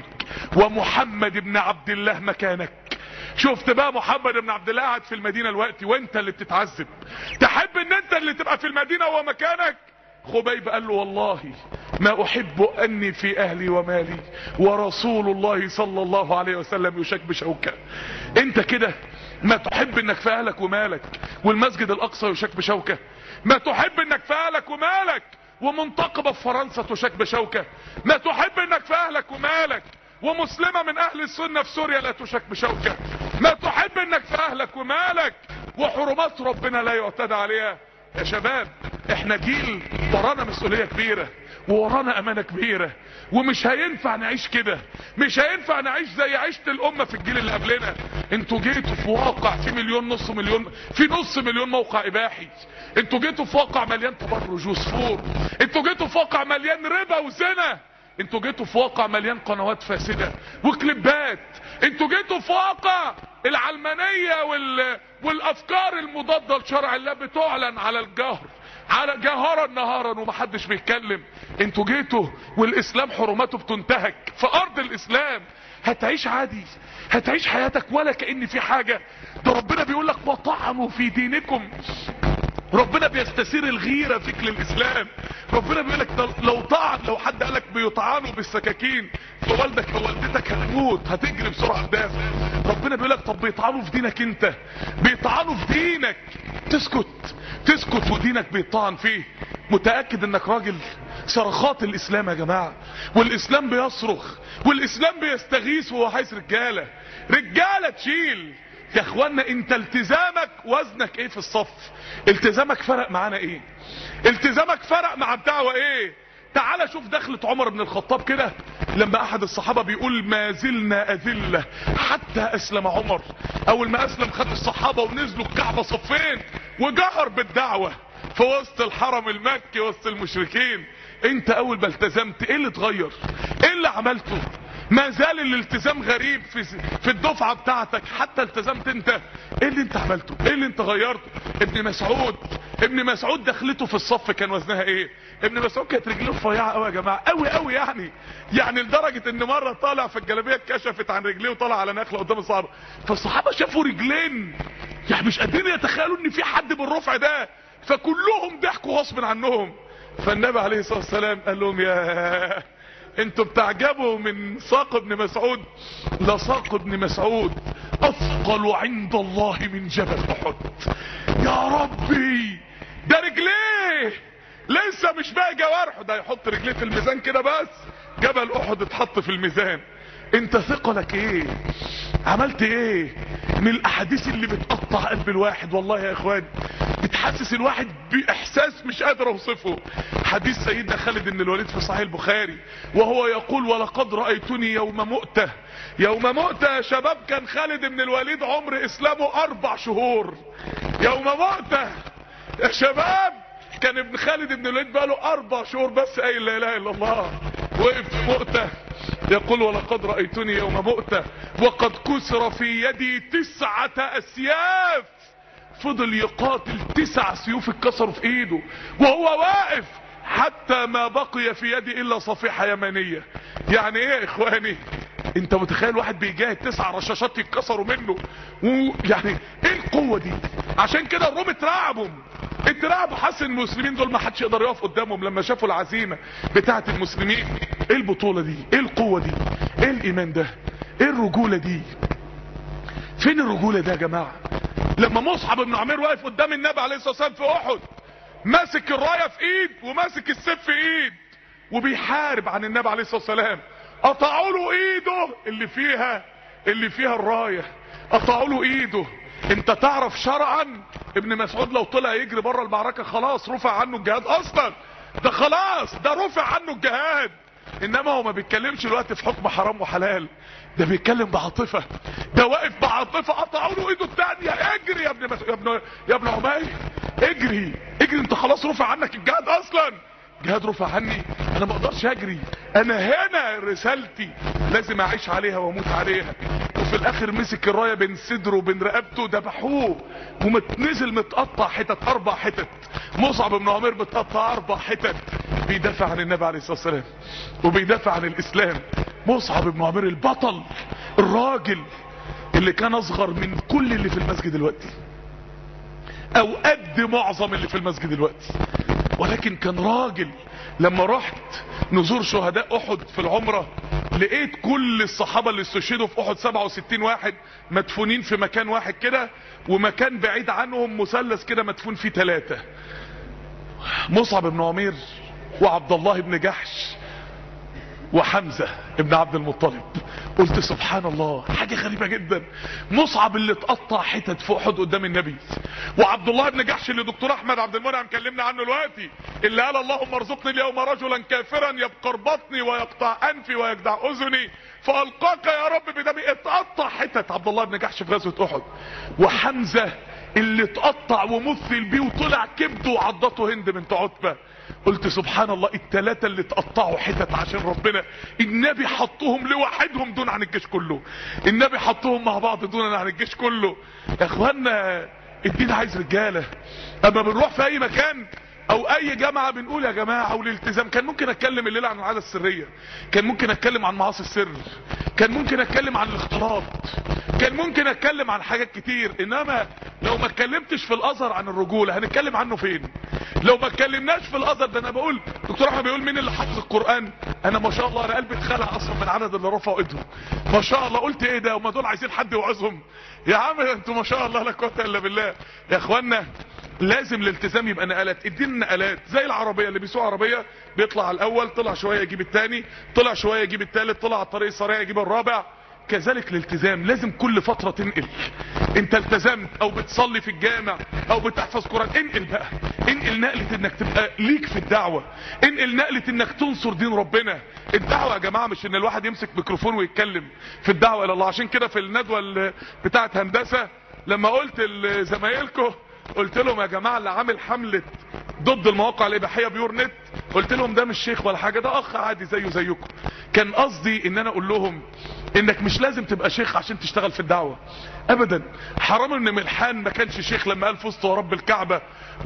ومحمد بن عبد الله مكانك؟ شفت بقى محمد بن عبد الله قاعد في المدينة الوقتي وانت اللي بتتعذب، تحب ان انت اللي تبقى في المدينة وهو مكانك؟ خبيب قال له والله ما احب اني في اهلي ومالي ورسول الله صلى الله عليه وسلم يشك بشوكة. انت كده ما تحب انك في اهلك ومالك والمسجد الاقصى يشك بشوكة؟ ما تحب انك في اهلك ومالك ومنتقبة في فرنسا تشك بشوكة؟ ما تحب انك في اهلك ومالك ومسلمة من اهل السنة في سوريا لا تشك بشوكة؟ ما تحب انك في اهلك ومالك وحرمات ربنا لا يعتدى عليها؟ يا شباب احنا جيل ورانا مسؤولية كبيرة وورانا امانة كبيرة، ومش هينفع نعيش كده، مش هينفع نعيش زي عيشة الامة في الجيل اللي قبلنا. انتوا جيتوا في واقع في مليون نص مليون في نص مليون موقع اباحي، انتوا جيتوا في واقع مليان تبرج وسفور، انتوا جيتوا في واقع مليان ربا وزنا، انتوا جيتوا في واقع مليان قنوات فاسدة وكليبات، انتوا جيتوا في واقع العلمانية وال... والافكار المضادة لشرع الله بتعلن على الجهر، على جهرا نهارا ومحدش بيتكلم. انتوا جيتوا والاسلام حرماته بتنتهك في ارض الاسلام. هتعيش عادي، هتعيش حياتك ولا كأن في حاجة. ده ربنا بيقول لك وطعنوا في دينكم، ربنا بيستثير الغيرة فيك للاسلام. ربنا بيقول لك لو طعن، لو حد قالك بيطعنوا بالسكاكين فوالدك ووالدتك هتموت، هتجري بسرعة قدام. ربنا بيقول لك طب بيطعنوا في دينك انت، بيطعنوا في دينك، تسكت تسكت ودينك بيطعن فيه؟ متأكد انك راجل؟ صرخات الاسلام يا جماعة، والاسلام بيصرخ والاسلام بيستغيث وهو عايز رجالة، رجالة تشيل. يا اخوانا انت التزامك وزنك ايه في الصف؟ التزامك فرق معانا ايه؟ التزامك فرق مع الدعوة ايه؟ تعال شوف دخلة عمر بن الخطاب كده لما احد الصحابة بيقول ما زلنا اذلة حتى اسلم عمر. اول ما اسلم خد الصحابة ونزلوا الكعبة صفين وجهر بالدعوة في وسط الحرم المكي وسط المشركين. انت اول ما التزمت ايه اللي اتغير؟ ايه اللي عملته؟ ما زال الالتزام غريب في في الدفعة بتاعتك، حتى التزمت انت. ايه اللي انت عملته؟ ايه اللي انت غيرته؟ ابن مسعود ابن مسعود دخلته في الصف كان وزنها ايه؟ ابن مسعود كانت رجليه رفيعه قوي يا جماعه، قوي قوي يعني يعني لدرجه ان مره طالع في الجلابيه اتكشفت عن رجليه وطلع على نخله قدام الصحابه، فالصحابه شافوا رجلين يعني مش قادرين يتخيلوا ان في حد بالرفع ده، فكلهم ضحكوا غصب عنهم. فالنبي عليه الصلاه والسلام قال لهم يا انتوا بتعجبوا من ساق ابن مسعود؟ لا، ساق ابن مسعود اثقل عند الله من جبل احد. يا ربي ده رجليه لسه مش باقي جوارحه، ده يحط رجليه في الميزان كده بس جبل احد اتحط في الميزان. انت ثقلك ايه؟ عملت ايه؟ من الاحاديث اللي بتقطع قلب الواحد والله يا اخوان. حاسس الواحد باحساس مش قادر اوصفه. حديث سيدنا خالد بن الوليد في صحيح البخاري وهو يقول ولقد رأيتني يوم مؤتة. يوم مؤتة يا شباب كان خالد بن الوليد عمر اسلامه اربع شهور. يوم مؤتة يا شباب كان ابن خالد بن الوليد بقاله اربع شهور بس قايل لا اله الا الله. وقف في مؤتة يقول ولقد رأيتني يوم مؤتة وقد كسر في يدي تسعة اسياف. فضل يقاتل تسع سيوف اتكسروا في ايده وهو واقف حتى ما بقي في يدي الا صفيحة يمانية. يعني ايه يا اخواني؟ انت متخيل واحد بيجاهد تسع رشاشات يتكسروا منه؟ ويعني ايه القوة دي؟ عشان كده الروم اترعبوا اترعبوا حس ان المسلمين دول ما حدش يقدر يقف قدامهم لما شافوا العزيمة بتاعة المسلمين. ايه البطولة دي؟ ايه القوة دي؟ ايه الايمان ده؟ ايه الرجولة دي؟ فين الرجولة ده يا جماعة؟ لما مصعب بن عمير واقف قدام النبي عليه الصلاة والسلام في احد ماسك الراية في ايد وماسك السيف في ايد وبيحارب عن النبي عليه الصلاة والسلام، قطعوا له ايده اللي فيها اللي فيها الراية، قطعوا له ايده. انت تعرف شرعا ابن مسعود لو طلع يجري بره المعركة خلاص رفع عنه الجهاد اصلا، ده خلاص ده رفع عنه الجهاد. انما هو ما بيتكلمش الوقت في حكم حرام وحلال، ده بيتكلم بعاطفة، ده واقف بعاطفة. قطعوا له ايده الثانية، اجري يا ابن مس... يا ابن يا ابن عمير اجري اجري، انت خلاص رفع عنك الجهاد اصلا. جهاد رفع عني، انا ما اقدرش اجري، انا هنا رسالتي لازم اعيش عليها واموت عليها. وفي الاخر مسك الرايه بين صدره وبين رقبته ذبحوه ونزل متقطع حتت، اربع حتت. مصعب بن عمير متقطع اربع حتت بيدافع عن النبي عليه الصلاه والسلام وبيدافع عن الاسلام. مصعب بن عمير البطل، الراجل اللي كان اصغر من كل اللي في المسجد دلوقتي او قد معظم اللي في المسجد دلوقتي، ولكن كان راجل. لما رحت نزور شهداء احد في العمرة لقيت كل الصحابة اللي استشهدوا في احد سبعة وستين واحد مدفونين في مكان واحد كده، ومكان بعيد عنهم مثلث كده مدفون فيه ثلاثة، مصعب بن عمير وعبد الله بن جحش وحمزة ابن عبد المطلب. قلت سبحان الله، حاجة غريبة جدا. مصعب اللي اتقطع حتت في احد قدام النبي، وعبد الله بن جحش اللي دكتور احمد عبد المنعم كلمنا عنه دلوقتي، اللي قال اللهم ارزقني اليوم رجلا كافرا يبقر بطني ويقطع انفي ويجدع اذني فالقاك يا رب بدمي. اتقطع حتت عبد الله بن جحش في غزوة احد. وحمزة اللي اتقطع ومثل بيه وطلع كبده وعضته هند بنت عتبة. قلت سبحان الله، التلاتة اللي اتقطعوا حتت عشان ربنا، النبي حطهم لوحدهم دون عن الجيش كله، النبي حطهم مع بعض دون عن الجيش كله. يا اخوانا الدين عايز رجالة. اما بنروح في اي مكان او اي جامعة بنقول يا جماعة والالتزام. كان ممكن اتكلم الليلة عن العادة السرية، كان ممكن اتكلم عن معاصي السر، كان ممكن اتكلم عن الاختلاط، كان ممكن اتكلم عن حاجات كتير. انما لو ما اتكلمتش في الازهر عن الرجولة هنتكلم عنه فين؟ لو ما اتكلمناش في الازهر، ده انا بقول دكتور احمد بيقول مين اللي حفظ القرآن؟ انا ما شاء الله انا قلبي اتخلع اصلا من عدد اللي رفعوا ايدهم ما شاء الله. قلت ايه ده، هما دول عايزين حد يوعظهم؟ يا عم انتوا ما شاء الله لا قوه الا بالله. يا اخوانا لازم الالتزام يبقى نقلات. الدين نقلات زي العربية، اللي بيسوق عربية بيطلع على الاول، طلع شوية يجيب الثاني، طلع شوية يجيب الثالث، طلع على الطريق السريع يجيب الرابع. كذلك الالتزام لازم كل فترة تنقل. انت التزمت او بتصلي في الجامع او بتحفظ قرآن، انقل بقى، انقل نقلة انك تبقى ليك في الدعوة، انقل نقلة انك تنصر دين ربنا. الدعوة يا جماعة مش ان الواحد يمسك ميكروفون ويتكلم في الدعوة الى الله. عشان كده في الندوة بتاعة هندسة لما قلت لزمايلكم، قلت لهم يا جماعة اللي عامل حملة ضد المواقع الاباحية بيور نت، قلت لهم ده مش شيخ ولا حاجة، ده اخ عادي زيه زيكم. كان قصدي ان انا اقول لهم انك مش لازم تبقى شيخ عشان تشتغل في الدعوة ابدا. حرام ان ملحان ما كانش شيخ لما قال فزت ورب الكعبة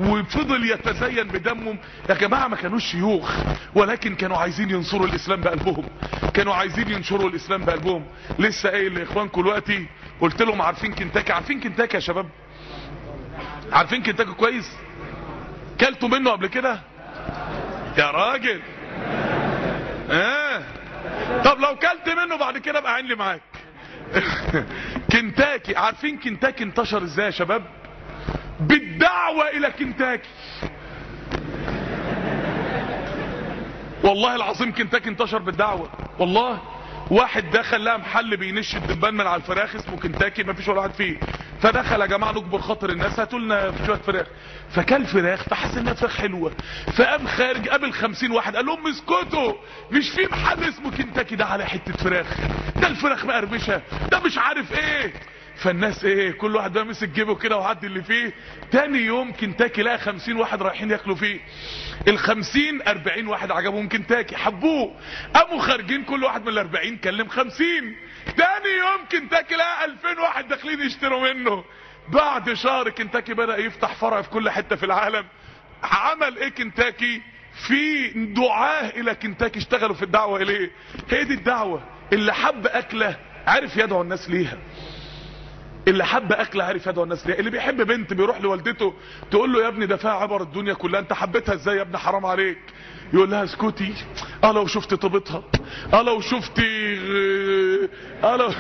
وفضل يتزين بدمهم. يا جماعة ما كانوش شيوخ، ولكن كانوا عايزين ينصروا الاسلام بقلبهم، كانوا عايزين ينشروا الاسلام بقلبهم. لسه قايل لاخوانكم دلوقتي، قلت لهم عارفين كنتاكي؟ عارفين كنتاكي يا شباب؟ عارفين كنتاكي كويس؟ كلتوا منه قبل كده يا راجل؟ اه طب لو كلت منه بعد كده ابقى عين لي معاك. كنتاكي، عارفين كنتاكي انتشر ازاي يا شباب؟ بالدعوة الى كنتاكي. والله العظيم كنتاكي انتشر بالدعوة. والله واحد دخل لقى محل بينش الدبان من على الفراخ اسمه كنتاكي، ما فيش ولا واحد فيه، فدخل يا جماعه نجبر خاطر الناس، هاتوا لنا شويه فراخ. فكل فراخ فحس انها فراخ حلوه، فقام خارج قابل خمسين واحد قال لهم اسكتوا، مش في محل اسمه كنتاكي ده على حته فراخ، ده الفراخ مقرمشه، ده مش عارف ايه. فالناس ايه كل واحد بقى مسك جيبه كده وعدي اللي فيه. تاني يوم كنتاكي لقى خمسين واحد رايحين ياكلوا فيه، الخمسين اربعين واحد عجبهم كنتاكي حبوه، قاموا خارجين كل واحد من الاربعين كلم خمسين. تاني يوم كنتاكي لقى الفين واحد داخلين يشتروا منه. بعد شهر كنتاكي بدأ يفتح فرع في كل حتة في العالم. عمل ايه كنتاكي؟ في دعاه الى كنتاكي اشتغلوا في الدعوة اليه. هي دي الدعوة، اللي حب اكله عارف يدعو الناس ليها، اللي حب اكله عارف يدعو الناس ليها. اللي بيحب بنت بيروح لوالدته تقول له يا ابني ده فيها عبر الدنيا كلها، انت حبيتها ازاي يا ابني حرام عليك؟ يقول لها اسكتي، اه لو شفت طيبتها، اه لو شفتي اه لو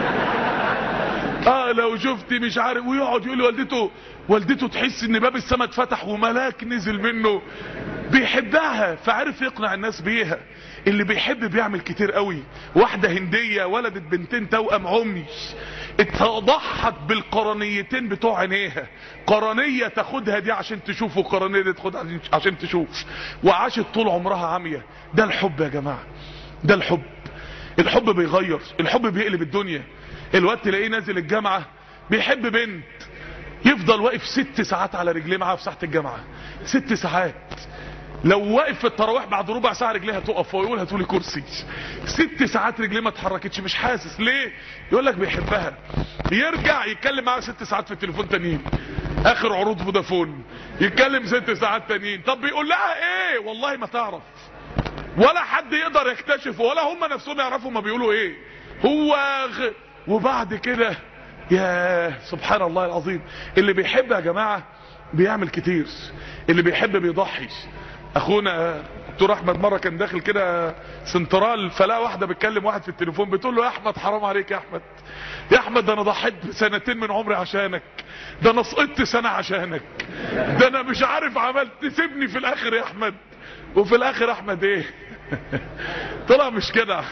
اه لو شفتي مش عارف، ويقعد يقول لوالدته. والدته تحس ان باب السماء اتفتح وملاك نزل منه. بيحبها فعرف يقنع الناس بيها. اللي بيحب بيعمل كتير قوي. واحدة هندية ولدت بنتين توأم عمي، اتضحت بالقرنيتين بتوع عينيها، قرنية تاخدها دي عشان تشوف وقرنية دي تاخدها عشان تشوف، وعاشت طول عمرها عمية. ده الحب يا جماعة، ده الحب. الحب بيغير، الحب بيقلب الدنيا. الوقت تلاقيه نازل الجامعة بيحب بنت، يفضل واقف ست ساعات على رجليه معاها في ساحة الجامعة، ست ساعات. لو واقف في التراويح بعد ربع ساعة رجليها تقف ويقول هاتولي كرسي. ست ساعات رجليه ما اتحركتش، مش حاسس ليه؟ يقول لك بيحبها. يرجع يتكلم معاها ست ساعات في التليفون تانيين، اخر عروض فودافون، يتكلم ست ساعات تانيين. طب بيقول لها ايه؟ والله ما تعرف، ولا حد يقدر يكتشف، ولا هم نفسهم يعرفوا ما بيقولوا ايه. هو غ... وبعد كده يا سبحان الله العظيم. اللي بيحب يا جماعة بيعمل كتير، اللي بيحب بيضحي. اخونا دكتور احمد مره كان داخل كده سنترال، فلا واحده بتكلم واحد في التليفون بتقول له يا احمد حرام عليك يا احمد، يا احمد ده انا ضحيت سنتين من عمري عشانك، ده انا سقطت سنه عشانك، ده انا مش عارف عملت، سيبني في الاخر يا احمد. وفي الاخر احمد ايه؟ طلع مش كده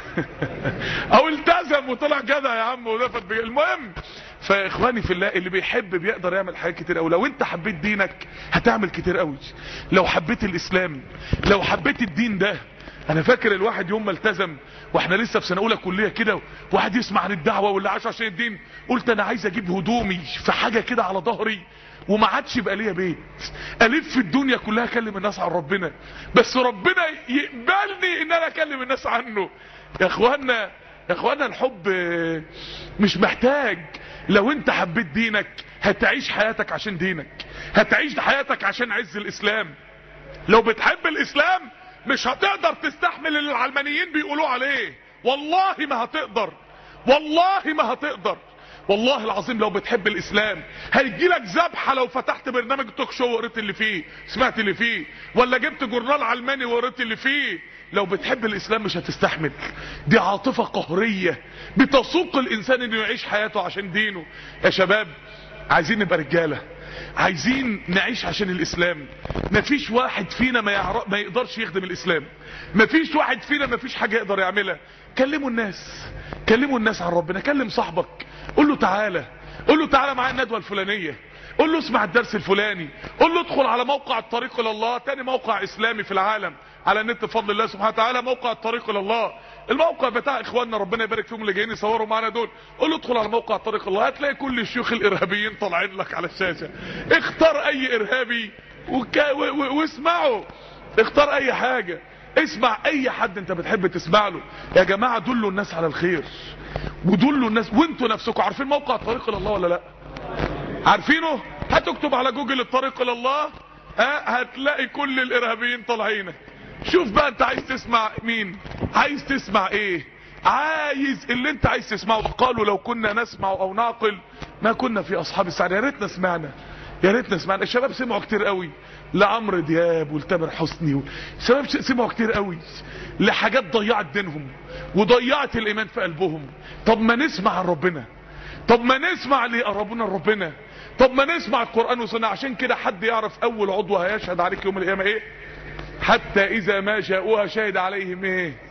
او التزم وطلع جدع يا عم ودفت بيه. المهم فيا اخواني في الله، اللي بيحب بيقدر يعمل حاجات كتير قوي. لو انت حبيت دينك هتعمل كتير قوي. لو حبيت الاسلام، لو حبيت الدين ده. انا فاكر الواحد يوم ما التزم واحنا لسه في سنه اولى كليه كده، واحد يسمع عن الدعوه واللي عاش عشان الدين، قلت انا عايز اجيب هدومي في حاجه كده على ظهري وما عادش يبقى ليا بيت، الف في الدنيا كلها اكلم الناس عن ربنا، بس ربنا يقبلني ان انا اكلم الناس عنه. يا اخوانا يا اخوانا الحب مش محتاج. لو انت حبيت دينك هتعيش حياتك عشان دينك، هتعيش حياتك عشان عز الاسلام. لو بتحب الاسلام مش هتقدر تستحمل اللي العلمانيين بيقولوا عليه، والله ما هتقدر، والله ما هتقدر، والله العظيم. لو بتحب الاسلام هيجيلك ذبحه لو فتحت برنامج توك شو وقريت اللي فيه، سمعت اللي فيه، ولا جبت جورنال علماني وقريت اللي فيه. لو بتحب الاسلام مش هتستحمل. دي عاطفه قهريه بتسوق الانسان انه يعيش حياته عشان دينه. يا شباب عايزين نبقى رجاله، عايزين نعيش عشان الاسلام. مفيش واحد فينا ما, يعرف ما يقدرش يخدم الاسلام، مفيش واحد فينا مفيش حاجه يقدر يعملها. كلموا الناس، كلموا الناس عن ربنا. كلم صاحبك قول له تعالى، قول له تعالى معايا الندوه الفلانيه، قول له اسمع الدرس الفلاني، قول له ادخل على موقع الطريق الى الله، تاني موقع اسلامي في العالم على النت بفضل الله سبحانه وتعالى، موقع الطريق الى الله. الموقع بتاع اخواننا ربنا يبارك فيهم اللي جايين يصوروا معانا دول، قول له ادخل على موقع الطريق الى الله، هتلاقي كل الشيوخ الارهابيين طالعين لك على الشاشه. اختار اي ارهابي وكا... و... و... واسمعه، اختار اي حاجه، اسمع اي حد انت بتحب تسمع له. يا جماعه دلوا الناس على الخير، ودلوا الناس. وانتوا نفسكم عارفين موقع الطريق الى الله ولا لا؟ عارفينه؟ هتكتب على جوجل الطريق الى الله، ها هتلاقي كل الارهابيين طالعينك. شوف بقى انت عايز تسمع مين، عايز تسمع ايه، عايز اللي انت عايز تسمعه. قالوا لو كنا نسمع او نعقل ما كنا في اصحاب السعادة. يا ريتنا سمعنا، يا ريتنا سمعنا. الشباب سمعوا كتير قوي لعمرو دياب ولتامر حسني، الشباب سمعوا كتير قوي لحاجات ضيعت دينهم وضيعت الايمان في قلبهم. طب ما نسمع عن ربنا، طب ما نسمع اللي يقربونا لربنا، طب ما نسمع القرآن والسنة. عشان كده حد يعرف اول عضو هيشهد عليك يوم القيامة ايه؟ حتى اذا ما جاءوها شهد عليهم ايه؟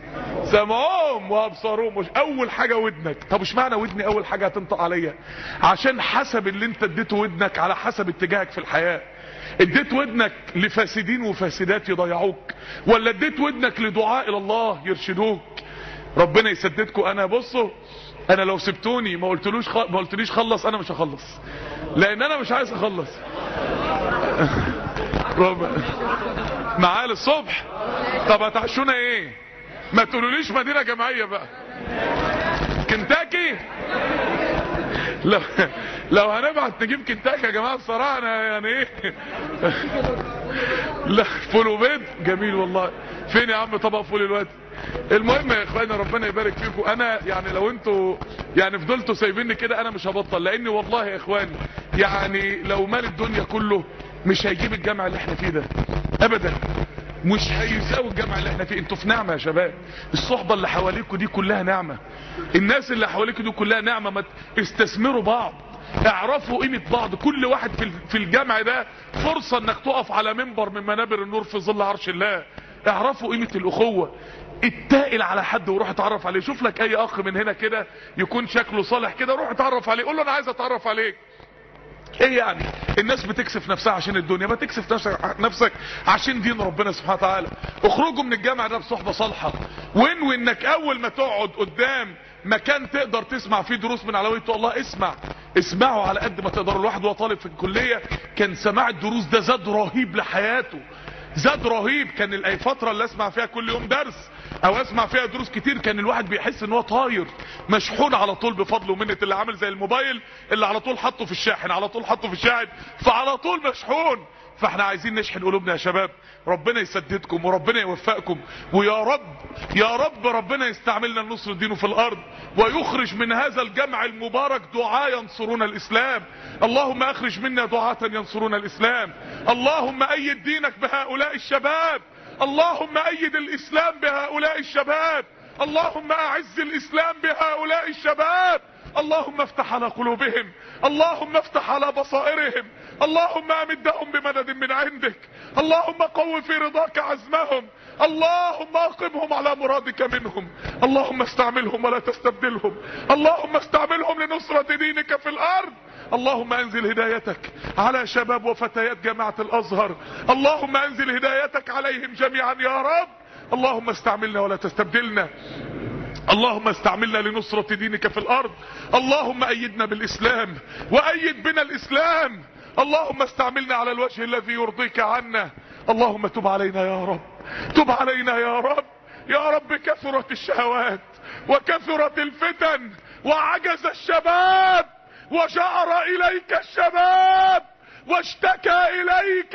سمعهم وابصارهم. مش اول حاجه ودنك. طب مش معنى ودني اول حاجه هتنطق عليا؟ عشان حسب اللي انت اديته ودنك على حسب اتجاهك في الحياه. اديت ودنك لفاسدين وفاسدات يضيعوك، ولا اديت ودنك لدعاء الى الله يرشدوك؟ ربنا يسددكم. انا بصوا، انا لو سبتوني ما قلتلوش خ... ما قلتليش خلص، انا مش هخلص، لان انا مش عايز اخلص. ربنا معايا للصبح. طب هتعشونا ايه؟ ما تقولوليش مدينة جماعية بقى. كنتاكي؟ لو لو هنبعت نجيب كنتاكي يا جماعة الصراحة انا يعني ايه. لا فول وبيض جميل والله. فين يا عم طبق فول الوقت؟ المهم يا اخواني ربنا يبارك فيكم. انا يعني لو انتوا يعني فضلتوا سايبيني كده انا مش هبطل، لاني والله يا اخواني يعني لو مال الدنيا كله مش هيجيب الجامع اللي احنا فيه ده ابدا، مش هيساوي الجامع اللي احنا فيه. انتوا في نعمه يا شباب. الصحبه اللي حواليكوا دي كلها نعمه، الناس اللي حواليكوا دي كلها نعمه. ما استثمروا بعض، اعرفوا قيمه بعض. كل واحد في في الجامع ده فرصه انك تقف على منبر من منابر النور في ظل عرش الله. اعرفوا قيمه الاخوه. اتقل على حد وروح اتعرف عليه. شوف لك اي اخ من هنا كده يكون شكله صالح كده، روح اتعرف عليه، قول له انا عايز اتعرف عليك. ايه يعني الناس بتكسف نفسها عشان الدنيا، ما تكسف نفسك عشان دين ربنا سبحانه وتعالى. اخرجوا من الجامع ده بصحبه صالحه، وانوي انك اول ما تقعد قدام مكان تقدر تسمع فيه دروس من علوية الله اسمع. اسمعوا على قد ما تقدروا. الواحد وهو طالب في الكليه كان سماع الدروس ده زاد رهيب لحياته، زاد رهيب. كان الفتره اللي اسمع فيها كل يوم درس او اسمع فيها دروس كتير كان الواحد بيحس ان هو طاير مشحون على طول بفضل ومنه اللي عامل زي الموبايل اللي على طول حطه في الشاحن، على طول حطه في الشاحن فعلى طول مشحون. فاحنا عايزين نشحن قلوبنا يا شباب. ربنا يسددكم وربنا يوفقكم، ويا رب يا رب ربنا يستعملنا لنصر دينه في الارض، ويخرج من هذا الجمع المبارك دعاة ينصرون الاسلام. اللهم اخرج منا دعاة ينصرون الاسلام. اللهم ايد دينك بهؤلاء الشباب. اللهم ايد الاسلام بهؤلاء الشباب. اللهم اعز الاسلام بهؤلاء الشباب. اللهم افتح على قلوبهم، اللهم افتح على بصائرهم، اللهم امدهم بمدد من عندك، اللهم قو في رضاك عزمهم، اللهم اقمهم على مرادك منهم، اللهم استعملهم ولا تستبدلهم، اللهم استعملهم لنصرة دينك في الارض. اللهم انزل هدايتك على شباب وفتيات جامعة الازهر، اللهم انزل هدايتك عليهم جميعا يا رب. اللهم استعملنا ولا تستبدلنا، اللهم استعملنا لنصرة دينك في الارض. اللهم ايدنا بالاسلام وايد بنا الاسلام. اللهم استعملنا على الوجه الذي يرضيك عنا. اللهم تب علينا يا رب، تب علينا يا رب. يا رب كثرت الشهوات وكثرت الفتن وعجز الشباب وجأر اليك الشباب واشتكى اليك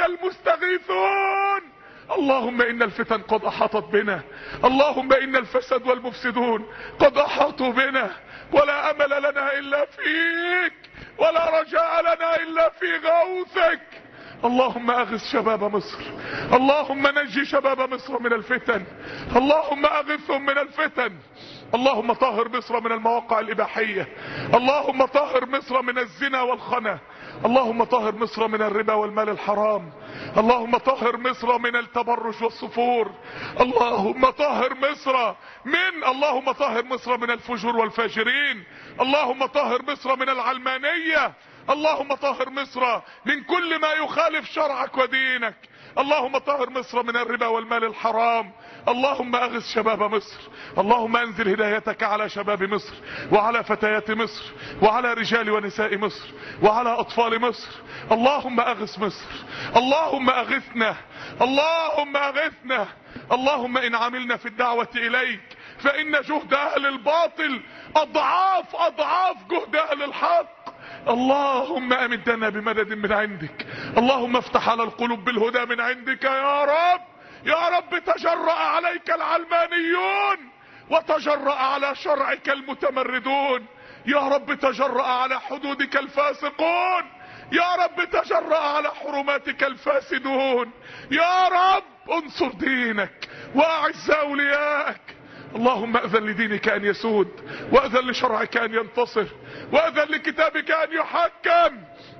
المستغيثون. اللهم ان الفتن قد احاطت بنا، اللهم ان الفساد والمفسدون قد احاطوا بنا، ولا امل لنا الا فيك، ولا رجاء لنا الا في غوثك. اللهم اغث شباب مصر، اللهم نجي شباب مصر من الفتن، اللهم اغثهم من الفتن. اللهم طهر مصر من المواقع الاباحية، اللهم طهر مصر من الزنا والخنا، اللهم طهر مصر من الربا والمال الحرام، اللهم طهر مصر من التبرج والصفور، اللهم طهر مصر من اللهم طهر مصر من الفجور والفاجرين، اللهم طهر مصر من العلمانية، اللهم طهر مصر من كل ما يخالف شرعك ودينك، اللهم طهر مصر من الربا والمال الحرام. اللهم اغث شباب مصر، اللهم انزل هدايتك على شباب مصر وعلى فتيات مصر وعلى رجال ونساء مصر وعلى اطفال مصر. اللهم اغث مصر، اللهم اغثنا، اللهم اغثنا. اللهم ان عملنا في الدعوة اليك فان جهد اهل الباطل اضعاف اضعاف جهد اهل الحق. اللهم امدنا بمدد من عندك، اللهم افتح على القلوب بالهدى من عندك يا رب. يا رب تجرأ عليك العلمانيون وتجرأ على شرعك المتمردون، يا رب تجرأ على حدودك الفاسقون، يا رب تجرأ على حرماتك الفاسدون، يا رب انصر دينك واعز اوليائك. اللهم اذن لدينك ان يسود، واذن لشرعك ان ينتصر، واذن لكتابك ان يحكم.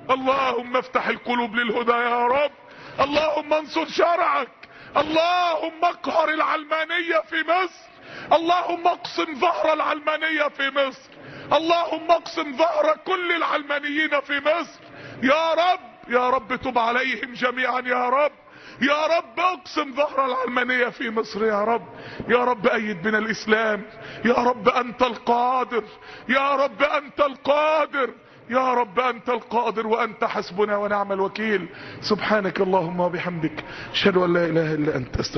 اللهم افتح القلوب للهدى يا رب، اللهم انصر شرعك، اللهم اقهر العلمانية في مصر، اللهم اقسم ظهر العلمانية في مصر، اللهم اقسم ظهر كل العلمانيين في مصر يا رب. يا رب تب عليهم جميعا يا رب. يا رب اقسم ظهر العلمانية في مصر يا رب. يا رب ايد بنا الاسلام. يا رب انت القادر، يا رب انت القادر، يا رب انت القادر وانت حسبنا ونعم الوكيل. سبحانك اللهم وبحمدك، اشهد ان لا اله الا انت.